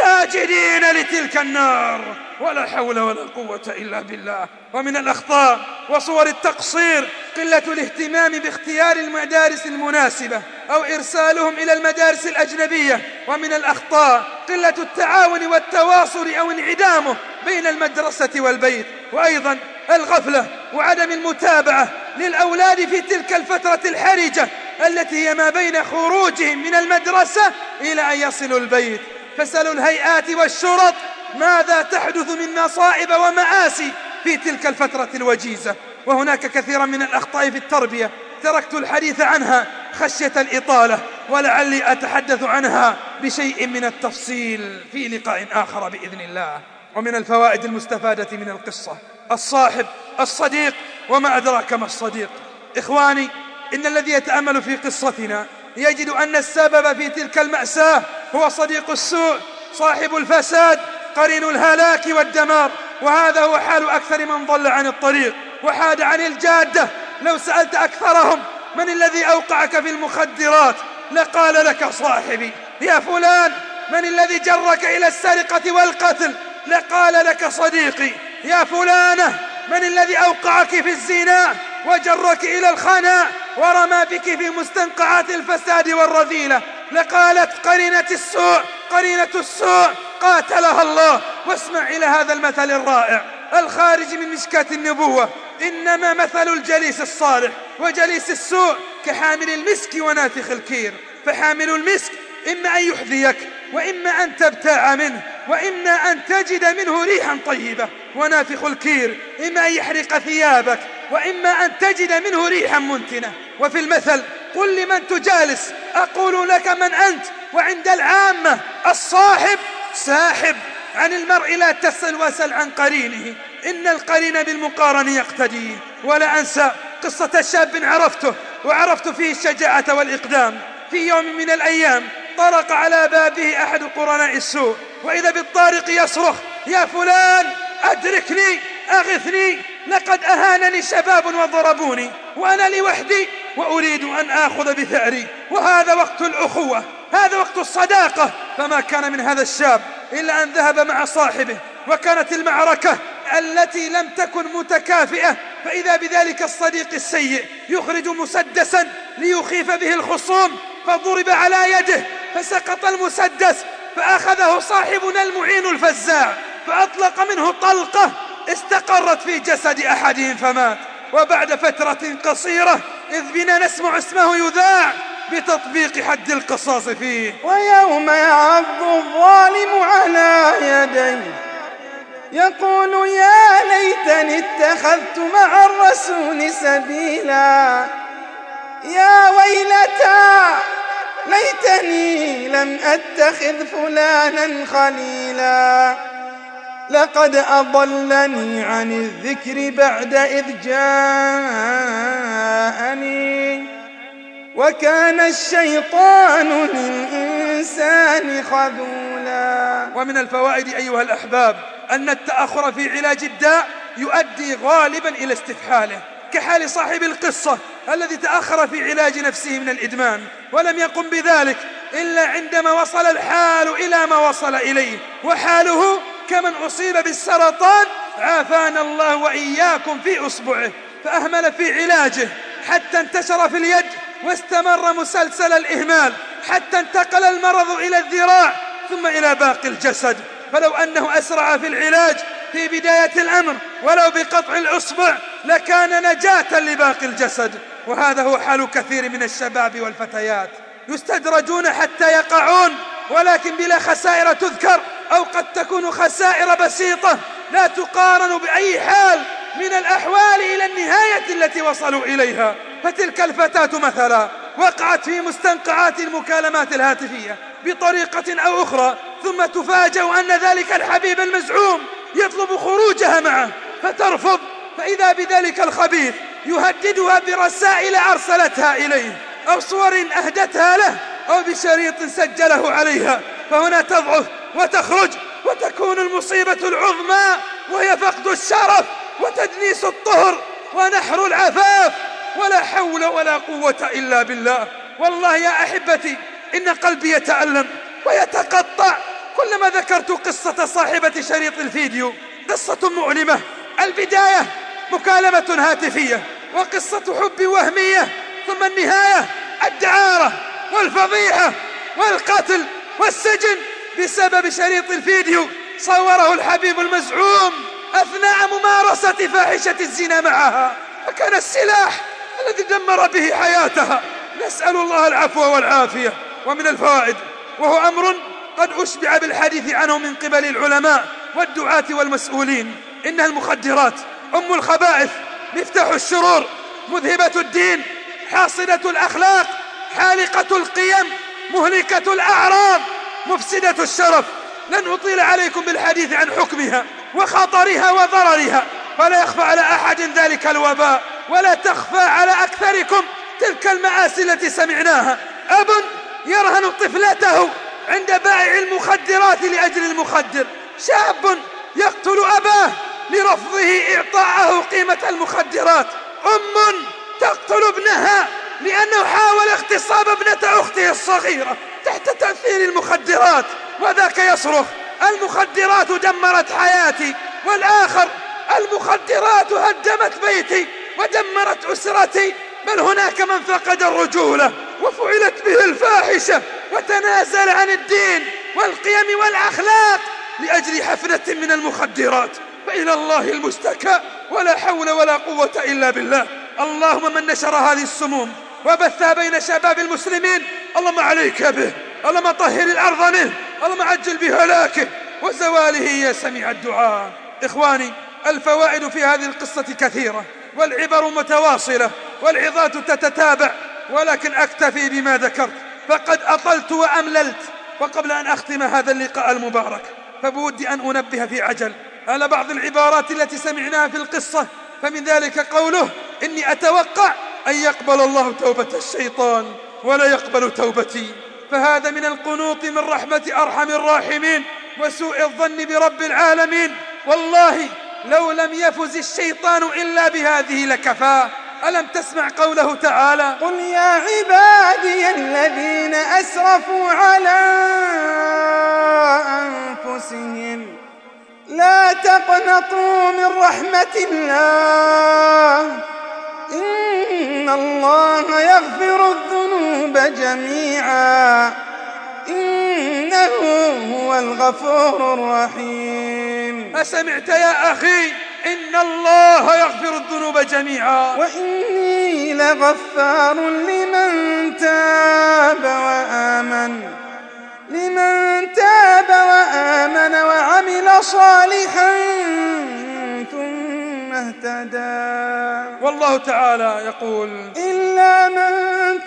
Speaker 2: ساجدين لتلك النار. ولا حول ولا قوة إلا بالله. ومن الأخطاء وصور التقصير قلة الاهتمام باختيار المدارس المناسبة أو إرسالهم إلى المدارس الأجنبية. ومن الأخطاء قلة التعاون والتواصل أو انعدامه بين المدرسة والبيت. وأيضا الغفلة وعدم المتابعة للأولاد في تلك الفترة الحرجة التي هي ما بين خروجهم من المدرسة إلى أن يصلوا البيت. فاسألوا الهيئات والشرط ماذا تحدث من مصائب ومآسي في تلك الفترة الوجيزة. وهناك كثيرا من الأخطاء في التربية تركت الحديث عنها خشية الإطالة، ولعلي أتحدث عنها بشيء من التفصيل في لقاء آخر بإذن الله. ومن الفوائد المستفادة من القصة الصاحب الصديق وما أدراك ما الصديق. إخواني، إن الذي يتأمل في قصتنا يجد أن السبب في تلك المأساة هو صديق السوء، صاحب الفساد، قرين الهلاك والدمار. وهذا هو حال أكثر من ضل عن الطريق وحاد عن الجادة. لو سألت أكثرهم من الذي أوقعك في المخدرات لقال لك صاحبي. يا فلان، من الذي جرك إلى السرقة والقتل لقال لك صديقي. يا فلانة، من الذي أوقعك في الزنا وجرك إلى الخناء ورمى بك في مستنقعات الفساد والرذيلة لقالت قرينة السوء قرينة السوء قاتلها الله. واسمع إلى هذا المثل الرائع الخارج من مشكاة النبوة: إنما مثل الجليس الصالح وجليس السوء كحامل المسك ونافخ الكير. فحامل المسك إما أن يحذيك وإما أن تبتاع منه وإما أن تجد منه ريحا طيبة، ونافخ الكير إما أن يحرق ثيابك وإما أن تجد منه ريحا منتنة. وفي المثل: قل لمن تجالس أقول لك من أنت. وعند العامة الصاحب ساحب. عن المرء لا تسل وسل عن قرينه، إن القرين بالمقارن يقتدي. ولا أنسى قصة شاب عرفته وعرفت فيه الشجاعة والإقدام. في يوم من الأيام طرق على بابه أحد قرناء السوء، وإذا بالطارق يصرخ: يا فلان، أدركني، أغثني، لقد أهانني شباب وضربوني وأنا لوحدي وأريد أن آخذ بثأري، وهذا وقت الأخوة، هذا وقت الصداقة. فما كان من هذا الشاب إلا أن ذهب مع صاحبه، وكانت المعركة التي لم تكن متكافئة، فإذا بذلك الصديق السيء يخرج مسدسا ليخيف به الخصوم، فضرب على يده فسقط المسدس، فأخذه صاحبنا المعين الفزاع فأطلق منه طلقة استقرت في جسد أحدهم فمات. وبعد فترة قصيرة إذ بنا نسمع اسمه يذاع بتطبيق حد القصاص فيه.
Speaker 6: ويوم يعض الظالم على يديه يقول يا ليتني اتخذت مع الرسول سبيلا، يا ويلتى ليتني لم أتخذ فلانا خليلا، لقد أضلني عن الذكر بعد إذ جاءني وكان الشيطان للإنسان خذولا.
Speaker 2: ومن الفوائد أيها الأحباب أن التأخر في علاج الداء يؤدي غالبا إلى استفحاله، كحال صاحب القصة الذي تأخر في علاج نفسه من الإدمان ولم يقم بذلك إلا عندما وصل الحال إلى ما وصل إليه، وحاله كمن أصيب بالسرطان عافانا الله وإياكم في أصبعه، فأهمل في علاجه حتى انتشر في اليد واستمر مسلسل الإهمال حتى انتقل المرض إلى الذراع ثم إلى باقي الجسد. فلو أنه أسرع في العلاج في بداية الأمر ولو بقطع الأصبع لكان نجاة لباقي الجسد. وهذا هو حال كثير من الشباب والفتيات، يستدرجون حتى يقعون ولكن بلا خسائر تذكر، أو قد تكون خسائر بسيطة لا تقارن بأي حال من الأحوال إلى النهاية التي وصلوا إليها. فتلك الفتاة مثلا وقعت في مستنقعات المكالمات الهاتفية بطريقة أو أخرى، ثم تفاجأ أن ذلك الحبيب المزعوم يطلب خروجها معه فترفض، فإذا بذلك الخبيث يهددها برسائل أرسلتها إليه أو صور أهدتها له أو بشريط سجله عليها، فهنا تضعف وتخرج وتكون المصيبة العظمى وهي فقد الشرف وتدنيس الطهر ونحر العفاف. ولا حول ولا قوة إلا بالله. والله يا أحبتي إن قلبي يتألم ويتقطع كلما ذكرت قصة صاحبة شريط الفيديو. قصة مؤلمة، البداية مكالمة هاتفية، وقصة حب وهمية، ثم النهاية الدعارة والفضيحة والقتل والسجن بسبب شريط الفيديو صوره الحبيب المزعوم أثناء ممارسة فاحشة الزنا معها، فكان السلاح الذي دمر به حياتها. نسأل الله العفو والعافية. ومن الفوائد، وهو أمر قد أشبع بالحديث عنه من قبل العلماء والدعاة والمسؤولين، إنها المخدرات أم الخبائث، مفتاح الشرور، مذهبة الدين، حاصلة الأخلاق، حالقة القيم، مهلكة الأعراض، مفسدة الشرف. لن أطيل عليكم بالحديث عن حكمها وخطرها وضررها، فلا يخفى على أحد ذلك الوباء، ولا تخفى على أكثركم تلك المآسي التي سمعناها. أب يرهن طفلته عند بائع المخدرات لأجل المخدر، شاب يقتل أباه لرفضه إعطاءه قيمة المخدرات، أم تقتل ابنها لأنه حاول اغتصاب ابنة أخته الصغيرة تحت تأثير المخدرات، وذاك يصرخ: المخدرات دمرت حياتي. والآخر: المخدرات هدمت بيتي ودمرت أسرتي. بل هناك من فقد الرجولة وفعلت به الفاحشة وتنازل عن الدين والقيم والأخلاق لأجل حفنة من المخدرات، فإلى الله المشتكى، ولا حول ولا قوة إلا بالله. اللهم من نشر هذه السموم وبثها بين شباب المسلمين، اللهم عليك به، اللهم طهر الأرض منه، اللهم عجل بهلاكه وزواله يا سميع الدعاء. إخواني، الفوائد في هذه القصة كثيرة، والعبر متواصلة، والعظات تتتابع، ولكن أكتفي بما ذكرت، فقد أطلت وأمللت. وقبل أن أختم هذا اللقاء المبارك، فبودي أن أنبه في عجل على بعض العبارات التي سمعناها في القصة. فمن ذلك قوله: إني أتوقع أن يقبل الله توبة الشيطان ولا يقبل توبتي. فهذا من القنوط من رحمة أرحم الراحمين وسوء الظن برب العالمين. والله لو لم يفز الشيطان إلا بهذه لكفاه. ألم تسمع قوله تعالى:
Speaker 6: قل يا عبادي الذين أسرفوا على أنفسهم لا تقنطوا من رحمة الله إن الله يغفر الذنوب جميعا إنه هو الغفور الرحيم.
Speaker 2: أسمعت يا أخي؟ إن الله يغفر الذنوب جميعا
Speaker 6: وإني لغفار لمن تاب وآمن لمن تاب وآمن وعمل صالحا ثم اهتدى.
Speaker 2: والله تعالى يقول:
Speaker 6: إلا من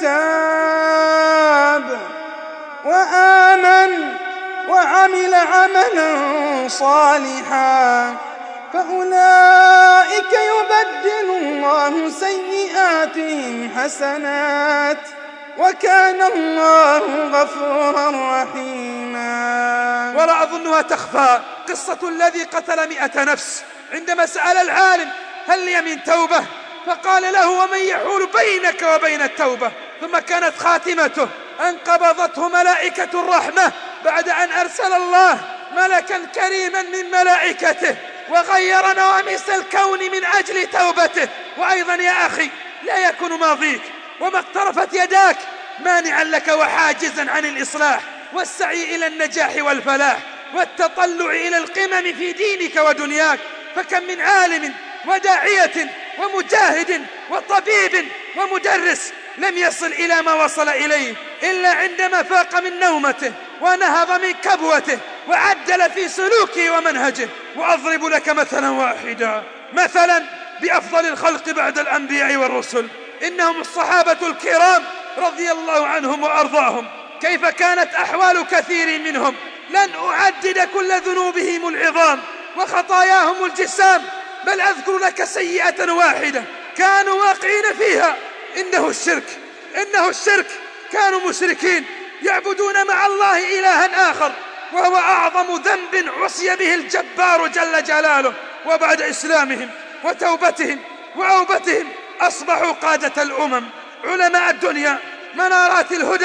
Speaker 6: تاب وآمن وعمل عملا صالحا فأولئك يبدل الله سيئاتهم حسنات وكان الله غفورا رحيما.
Speaker 2: ولا أظنها تخفى قصة الذي قتل مئة نفس عندما سأل العالم: هل لي من توبة؟ فقال له: ومن يحول بينك وبين التوبة؟ ثم كانت خاتمته أن قبضته ملائكة الرحمة بعد أن أرسل الله ملكا كريما من ملائكته وغير نواميس الكون من أجل توبته. وأيضا يا أخي، لا يكون ماضيك وما اقترفت يداك مانعا لك وحاجزا عن الإصلاح والسعي إلى النجاح والفلاح والتطلع إلى القمم في دينك ودنياك. فكم من عالم وداعية ومجاهد وطبيب ومدرس لم يصل إلى ما وصل إليه إلا عندما فاق من نومته ونهض من كبوته وعدل في سلوكه ومنهجه. وأضرب لك مثلا واحدا، مثلا بأفضل الخلق بعد الأنبياء والرسل، إنهم الصحابة الكرام رضي الله عنهم وأرضاهم. كيف كانت أحوال كثير منهم؟ لن أعدد كل ذنوبهم العظام وخطاياهم الجسام، بل أذكر لك سيئة واحدة كانوا واقعين فيها، إنه الشرك. إنه الشرك. كانوا مشركين يعبدون مع الله إلها آخر، وهو أعظم ذنب عصي به الجبار جل جلاله. وبعد إسلامهم وتوبتهم وأوبتهم أصبحوا قادة الأمم، علماء الدنيا، منارات الهدى،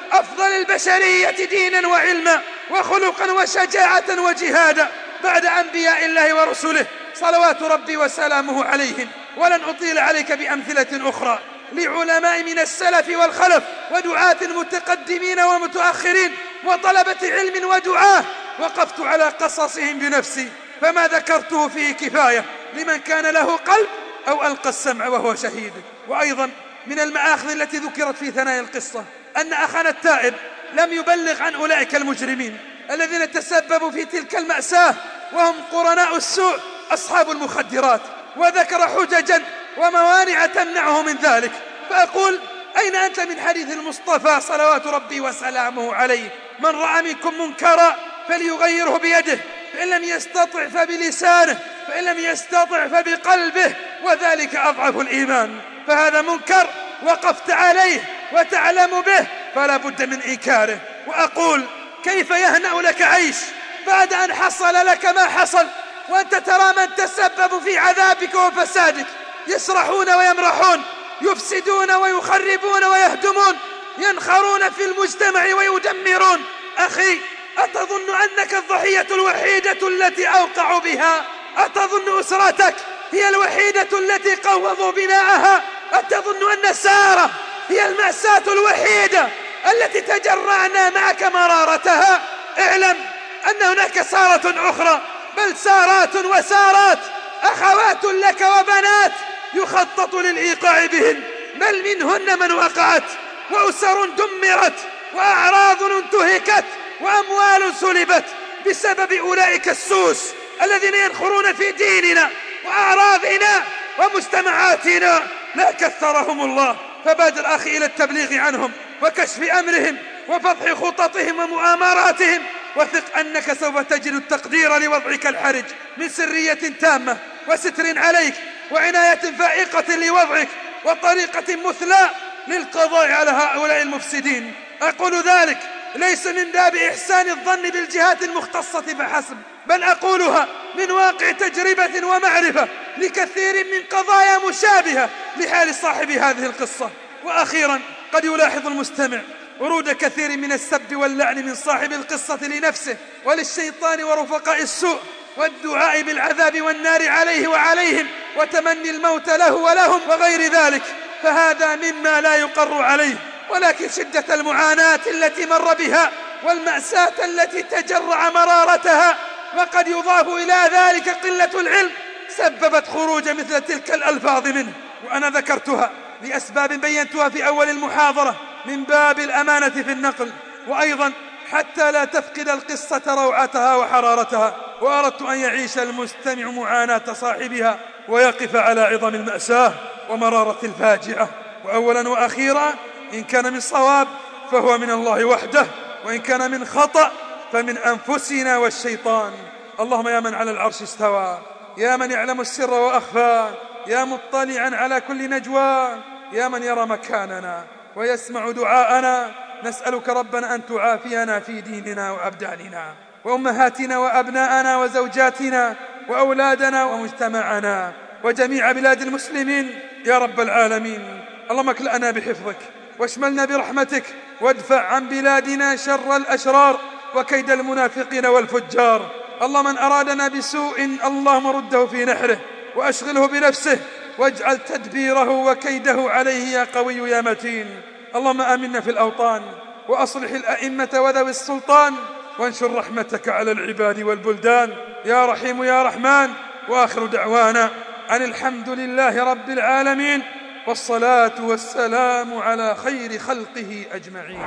Speaker 2: أفضل البشرية دينا وعلما وخلقا وشجاعة وجهادا بعد أنبياء الله ورسله صلوات ربي وسلامه عليهم. ولن أطيل عليك بأمثلة أخرى لعلماء من السلف والخلف ودعاة متقدمين ومتأخرين وطلبة علم ودعاة وقفت على قصصهم بنفسي، فما ذكرته فيه كفاية لمن كان له قلب أو ألقى السمع وهو شهيد. وأيضا من المآخذ التي ذكرت في ثنايا القصة أن أخانا التائب لم يبلغ عن أولئك المجرمين الذين تسببوا في تلك المأساة وهم قرناء السوء أصحاب المخدرات، وذكر حججا وموانع تمنعه من ذلك. فأقول أين أنت من حديث المصطفى صلوات ربي وسلامه عليه: من رأى منكم منكرا فليغيره بيده، فإن لم يستطع فبلسانه، فإن لم يستطع فبقلبه، وذلك أضعف الإيمان. فهذا منكر وقفت عليه وتعلم به فلا بد من إنكاره. وأقول كيف يهنأ لك عيش بعد أن حصل لك ما حصل وأنت ترى من تسبب في عذابك وفسادك يسرحون ويمرحون، يفسدون ويخربون ويهدمون، ينخرون في المجتمع ويدمرون. أخي، أتظن أنك الضحية الوحيدة التي أوقعوا بها؟ أتظن أسرتك هي الوحيدة التي قوضوا بناءها؟ أتظن أن سارة هي المأساة الوحيدة التي تجرعنا معك مرارتها؟ اعلم أن هناك سارة أخرى، بل سارات وسارات، أخوات لك وبنات يخطط للإيقاع بهن، بل منهن من وقعت، وأسر دمرت، وأعراض انتهكت، وأموال سلبت بسبب أولئك السوس الذين ينخرون في ديننا وأعراضنا ومجتمعاتنا. لا كثرهم الله. فبادر أخي إلى التبليغ عنهم وكشف أمرهم وفضح خططهم ومؤامراتهم، وثق أنك سوف تجد التقدير لوضعك الحرج من سرية تامة وستر عليك وعناية فائقة لوضعك وطريقة مثلى للقضاء على هؤلاء المفسدين. أقول ذلك ليس من باب إحسان الظن بالجهات المختصة فحسب، بل أقولها من واقع تجربة ومعرفة لكثير من قضايا مشابهة لحال صاحب هذه القصة. وأخيرا، قد يلاحظ المستمع ورود كثير من السب واللعن من صاحب القصة لنفسه وللشيطان ورفقاء السوء، والدعاء بالعذاب والنار عليه وعليهم، وتمني الموت له ولهم وغير ذلك، فهذا مما لا يقر عليه. ولكن شدة المعاناة التي مر بها والمأساة التي تجرع مرارتها، وقد يضاف إلى ذلك قلة العلم، سببت خروج مثل تلك الألفاظ منه. وأنا ذكرتها لأسباب بينتها في أول المحاضرة من باب الأمانة في النقل، وأيضا حتى لا تفقد القصة روعتها وحرارتها. وأردت أن يعيش المستمع معاناة صاحبها ويقف على عظم المأساة ومرارة الفاجعة. وأولا وأخيرا، إن كان من صواب فهو من الله وحده، وإن كان من خطأ فمن أنفسنا والشيطان. اللهم يا من على العرش استوى، يا من يعلم السر وأخفى، يا مطلعا على كل نجوى، يا من يرى مكاننا ويسمع دعاءنا، نسألك ربنا أن تعافينا في ديننا وأبداننا وأمهاتنا وأبناءنا وزوجاتنا وأولادنا ومجتمعنا وجميع بلاد المسلمين يا رب العالمين. اللهم اكلأنا بحفظك واشملنا برحمتك، وادفع عن بلادنا شر الأشرار وكيد المنافقين والفجار. اللهم من أرادنا بسوء اللهم رده في نحره وأشغله بنفسه، واجعل تدبيره وكيده عليه يا قوي يا متين. اللهم آمنا في الأوطان، وأصلح الأئمة وذوي السلطان، وانشر رحمتك على العباد والبلدان يا رحيم يا رحمن. وآخر دعوانا أن الحمد لله رب العالمين، والصلاة والسلام على خير خلقه أجمعين.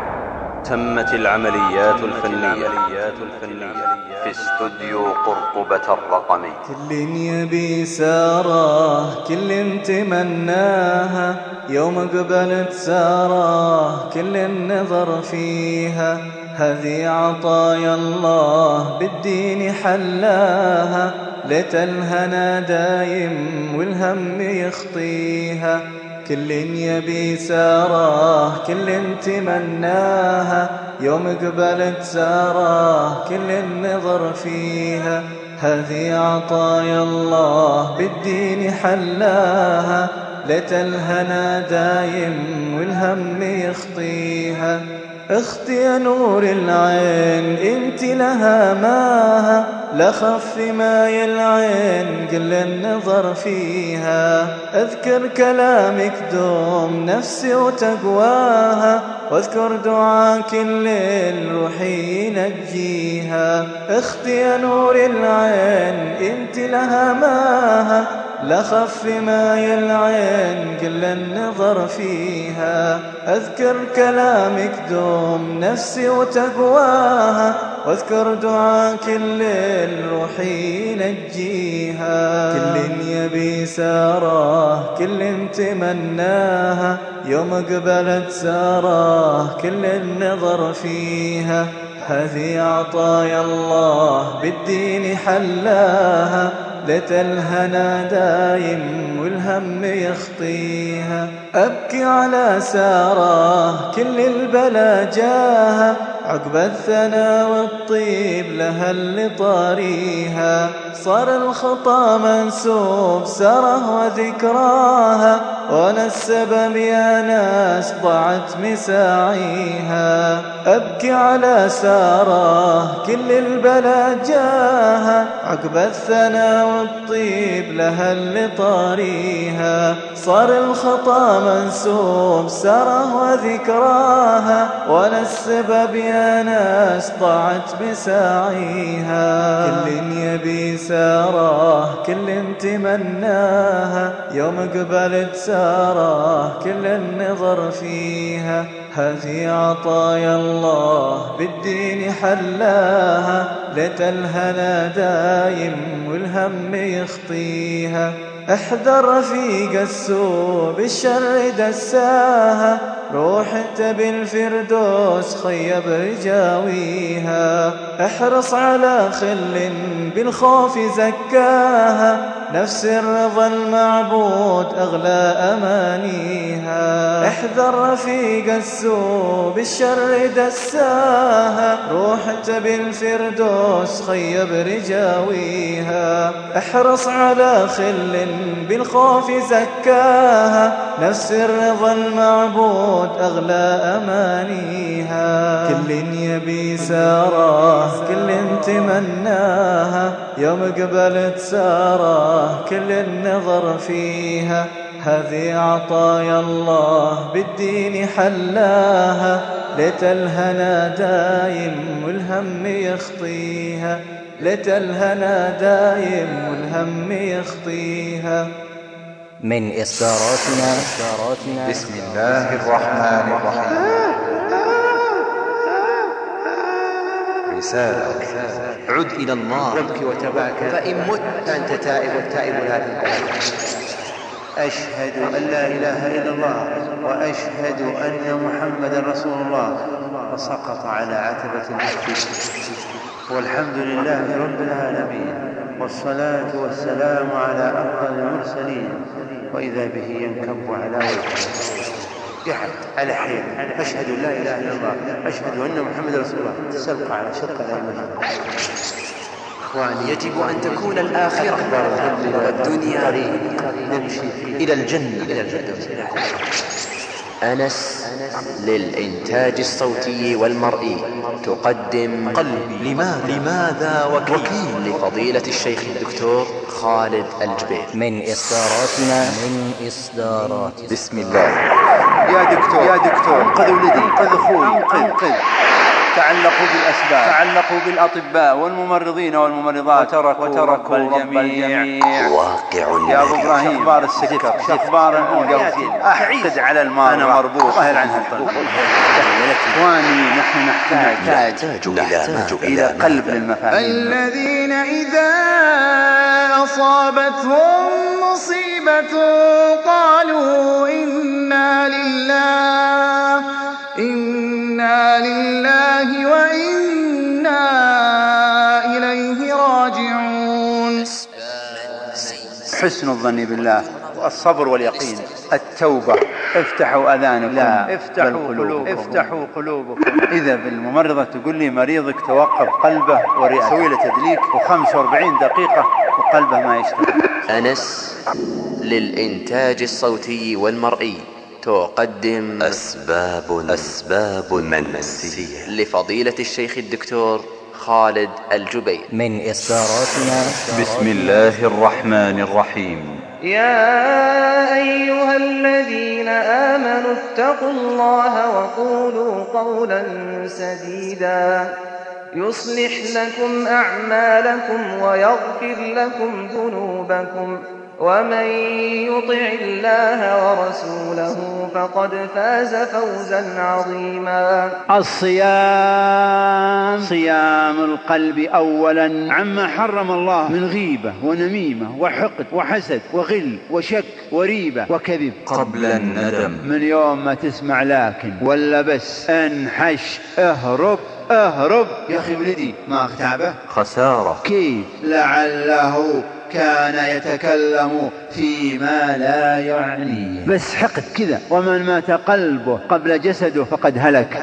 Speaker 7: تمت العمليات الفنية في استوديو قرطبة الرقمي.
Speaker 4: كل يبي سارة كل تمناها، يوم قبلت سارة كل النظر فيها، هذه عطايا الله بالدين حلاها، ليت الهنا دايم والهم يخطيها. كل يبي سارة كل تمناها، يوم قبلت سارة كل النظر فيها، هذه عطايا الله بالدين حلاها، ليت الهنا دايم والهم يخطيها. اختي يا نور العين انت لها ماها، لخف ماي العين قل النظر فيها. اذكر كلامك دوم نفسي وتقواها، واذكر دعاك الليل روحي ينجيها. اختي يا نور العين انت لها ماها، لخف ماي العين قل النظر فيها. اذكر كلامك دوم نفسي وتقواها، واذكر دعاك الليل روحي ينجيها. كل يبي ساره كل تمناها، يوم قبلت ساره كل النظر فيها. هذه عطايا الله بالدين حلاها، ليت الهنا دايم والهم يخطيها. أبكي على سارة كل البلا جاها، عقب الثنا والطيب لها اللي طاريها. صار الخطا منسوب ساره وذكراها، وانا السبب يا ناس ضاعت مساعيها. أبكي على سارة كل البلا جاها، عقب الثنا والطيب لها اللي طاريها. صار الخطا منسوب ساره وذكراها، وانا السبب يا ناس ضاعت مساعيها. كل يبي ساره كل تمناها، يوم قبلت ساره كل النظر فيها. هذه عطايا الله بالدين حلاها، ليت الهنا دايم والهم يخطيها. احذر رفيق السوء بالشر دساها، روح انت بالفردوس خيب رجاويها. احرص على خل بالخوف زكاها، نفس الرضا المعبود أغلى أمانيها. احذر رفيق السوء بالشر دساها، روح انت بالفردوس خيب رجاويها. احرص على خل بالخوف زكاها، نفس الرضا المعبود أغلى أمانيها. كل يبي ساره كل تمناها، يوم قبلت ساره كل النظر فيها. هذه عطايا الله بالدين حلاها، ليت الهنا دايم والهم يخطيها. ليت الهنا دايم والهم يخطيها.
Speaker 3: من إصداراتنا
Speaker 1: بسم الله الرحمن الرحيم. رسالة عد إلى الله
Speaker 8: وابكي وتباكى، فإن مت أنت تائب والتائب لا تنتهي. أشهد أن لا إله إلا الله وأشهد أن محمدا رسول الله. وسقط على عتبة المسجد. والحمد لله رب العالمين، والصلاة والسلام على أفضل المرسلين. وإذا به ينكب على وجهه يحب على حين. أشهد أن لا إله إلا الله، أشهد أن محمد رسول الله. سلق على شق الأيمن. إخواني، يجب أن تكون الآخرة والدنيا نمشي إلى الجنة إلى الفردوس.
Speaker 9: أنس للإنتاج الصوتي والمرئي تقدم
Speaker 1: قلبي لماذا, لماذا وكيل
Speaker 9: لفضيلة الشيخ الدكتور خالد الجبير.
Speaker 3: من إصداراتنا من إصدارات
Speaker 1: بسم الله.
Speaker 8: يا دكتور يا دكتور انقذ ولدي، انقذ أخوي، انقذ. تعلقوا بالأسباب، تعلقوا بالأطباء والممرضين والممرضات، وتركوا, وتركوا رب الجميع.
Speaker 9: واقع
Speaker 8: يا أبو إبراهيم، أخبار السكر، أخبار القوسين، أحتج على الماء، أنا مربوط. ظهر عنها القلب. إخواني، نحن نحتاج
Speaker 9: نحتاج
Speaker 8: إلى قلب للمفاهيم.
Speaker 6: الذين إذا أصابتهم مصيبة قالوا إنا لله إنا لله وإنا إليه راجعون.
Speaker 8: حسن الظن بالله والصبر واليقين، التوبة. افتحوا أذانكم، لا افتحوا قلوبكم، افتحوا قلوبكم. إذا بالممرضة تقول لي مريضك توقف قلبه ورئته، سوي له تدليك وخمسة وأربعين دقيقة وقلبه ما يشتغل.
Speaker 9: أنس للإنتاج الصوتي والمرئي تقدم
Speaker 7: أسباب أسباب منسية
Speaker 9: لفضيلة الشيخ الدكتور خالد الجبير
Speaker 3: من إصداراتنا.
Speaker 7: بسم الله الرحمن الرحيم.
Speaker 6: يا أيها الذين آمنوا اتقوا الله وقولوا قولا سديدا يصلح لكم أعمالكم ويغفر لكم ذنوبكم ومن يطع الله ورسوله فقد فاز فوزا عظيما.
Speaker 10: الصيام صيام القلب أولا عما حرم الله من غيبة ونميمة وحقد وحسد وغل وشك وريبة وكذب
Speaker 7: قبل الندم.
Speaker 10: من يوم ما تسمع لكن ولا بس انحش اهرب اهرب يا أخي ولدي ما اختعبه
Speaker 7: خسارة.
Speaker 10: كيف لعله كان يتكلم فيما لا يعنيه بس حقد كذا. ومن مات قلبه قبل جسده فقد هلك.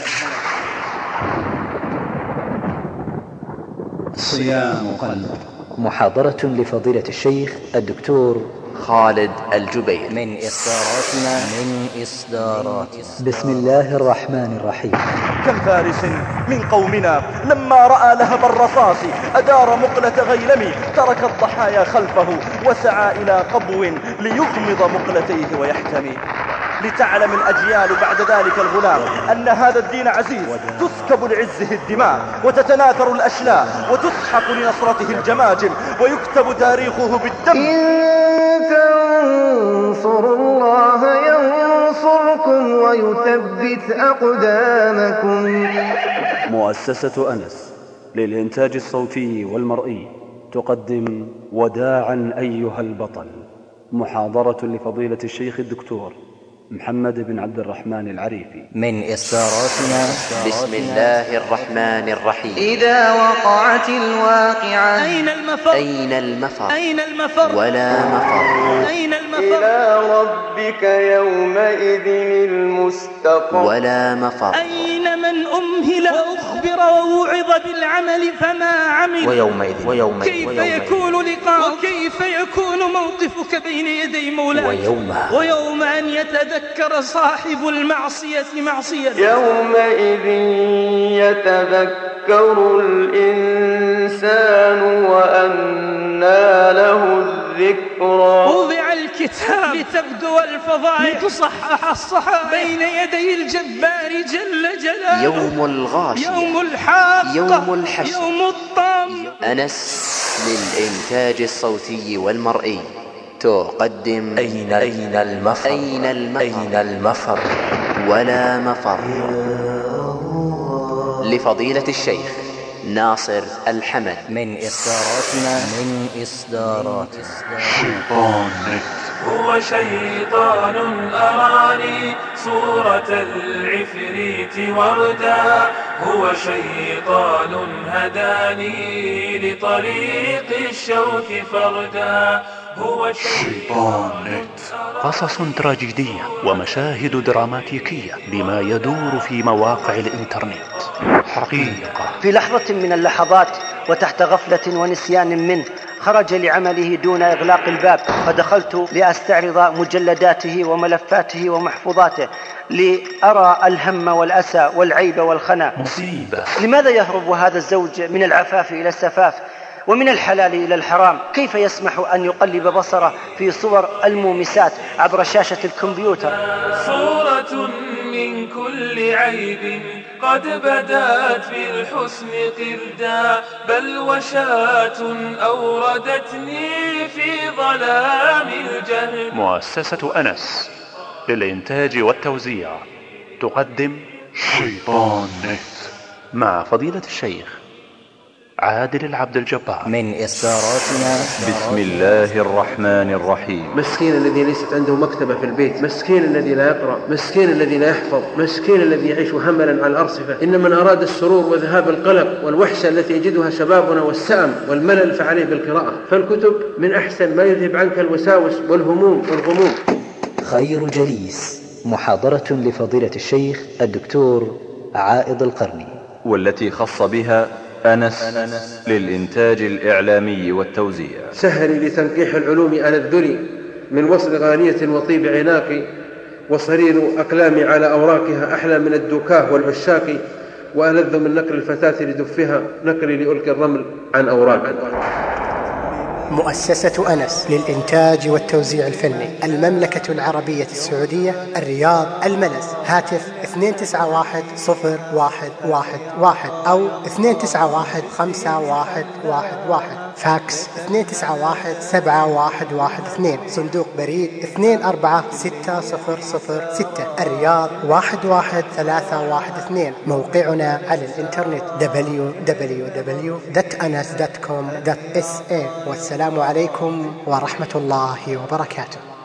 Speaker 10: صيام قلب.
Speaker 3: محاضرة لفضيلة الشيخ الدكتور
Speaker 9: خالد الجبير
Speaker 3: من إصداراتنا من إصداراتنا.
Speaker 11: بسم الله الرحمن الرحيم.
Speaker 12: كم فارس من قومنا لما رأى لهب الرصاص أدار مقلة غيلم ترك الضحايا خلفه وسعى إلى قبو ليغمض مقلتيه ويحتمي. لتعلم الأجيال بعد ذلك الغلام أن هذا الدين عزيز تسكب لعزه الدماء وتتناثر الأشلاء وتسحق لنصرته الجماجم ويكتب تاريخه بالدم.
Speaker 6: إن تنصروا الله ينصركم ويثبت أقدامكم.
Speaker 13: مؤسسة أنس للإنتاج الصوتي والمرئي تقدم وداعا أيها البطل، محاضرة لفضيلة الشيخ الدكتور محمد بن عبد الرحمن العريفي
Speaker 3: من إصداراتنا.
Speaker 9: بسم الله الرحمن الرحيم.
Speaker 6: إذا وقعت الواقعة
Speaker 2: أين المفر
Speaker 9: أين المفر
Speaker 2: أين المفر
Speaker 9: ولا مفر
Speaker 2: أين المفر
Speaker 6: إلى ربك يومئذ المستقر
Speaker 9: ولا مفر.
Speaker 2: أين من أمهل وأخبر ووعظ بالعمل فما عمل
Speaker 1: ويومئذ ويومئذ
Speaker 2: كيف
Speaker 1: ويومئذ
Speaker 2: يكون لقاء وكيف يكون موقفك بين يدي مولاك
Speaker 1: ويوم
Speaker 2: ويوم أن يتذكر صاحب المعصية معصية
Speaker 6: يومئذ يتذكر الإنسان وأنى له الذكرى.
Speaker 2: وضع الكتاب لتبدو الفضائح لتصحح الصحائح بين يدي الجبار جل جلاله.
Speaker 9: يوم الغاشية
Speaker 2: يوم الحاقة
Speaker 9: يوم الحشر
Speaker 2: يوم الطام.
Speaker 9: أنس للإنتاج الصوتي والمرئي تقدم
Speaker 1: أين أين المفر
Speaker 9: أين المفر
Speaker 1: أين المفر
Speaker 9: ولا مفر لفضيلة الشيخ ناصر الحمد
Speaker 3: من إصداراتنا من إصداراتنا.
Speaker 14: هو شيطان أراني صورة العفريت وردا هو شيطان هداني لطريق الشوك فردا هو شيطان.
Speaker 15: قصص تراجيدية ومشاهد دراماتيكية بما يدور في مواقع الإنترنت حقيقة.
Speaker 16: في لحظة من اللحظات وتحت غفلة ونسيان منه خرج لعمله دون إغلاق الباب، فدخلت لأستعرض مجلداته وملفاته ومحفوظاته لأرى الهم والأسى والعيب والخنا.
Speaker 15: مصيبة.
Speaker 16: لماذا يهرب هذا الزوج من العفاف إلى السفاف ومن الحلال إلى الحرام؟ كيف يسمح أن يقلب بصره في صور المومسات عبر شاشة الكمبيوتر؟
Speaker 14: صورة من كل عيب قد بدات في الحسن قردا بل وشاة أوردتني في ظلام الجهل.
Speaker 15: مؤسسة أنس للإنتاج والتوزيع تقدم شيطان نت مع فضيلة الشيخ عادل العبد الجبار
Speaker 3: من إصداراتنا.
Speaker 7: بسم الله الرحمن الرحيم.
Speaker 17: مسكين الذي ليست عنده مكتبة في البيت، مسكين الذي لا يقرأ، مسكين الذي لا يحفظ، مسكين الذي يعيش هملا على الأرصفة. إن من أراد السرور وذهاب القلق والوحشة التي يجدها شبابنا والسأم والملل فعليه بالقراءة، فالكتب من أحسن ما يذهب عنك الوساوس والهموم والغموم.
Speaker 3: خير جليس، محاضرة لفضيلة الشيخ الدكتور عائض القرني،
Speaker 7: والتي خص بها أنس للإنتاج الإعلامي والتوزيع.
Speaker 17: سهري لتنقيح العلوم على الذري من وصل غانية وطيب عناق وصرير أقلامي على أوراقها أحلى من الدكاه والعشاق، وألذ من نقل الفتاة لدفها نقلي لألقي الرمل عن أوراق.
Speaker 5: مؤسسة أنس للإنتاج والتوزيع الفني، المملكة العربية السعودية، الرياض، الملز. هاتف اثنين تسعة واحد صفر واحد واحد واحد أو اثنين تسعة واحد خمسة واحد واحد واحد. فاكس اثنين تسعة واحد سبعة واحد واحد اثنين. صندوق بريد اثنين أربعة ستة صفر صفر ستة. الرياض واحد واحد ثلاثة واحد اثنين. موقعنا على الإنترنت دبليو دبليو دبليو دوت أنس دوت كوم دوت إس إيه. والسلام عليكم ورحمة الله وبركاته.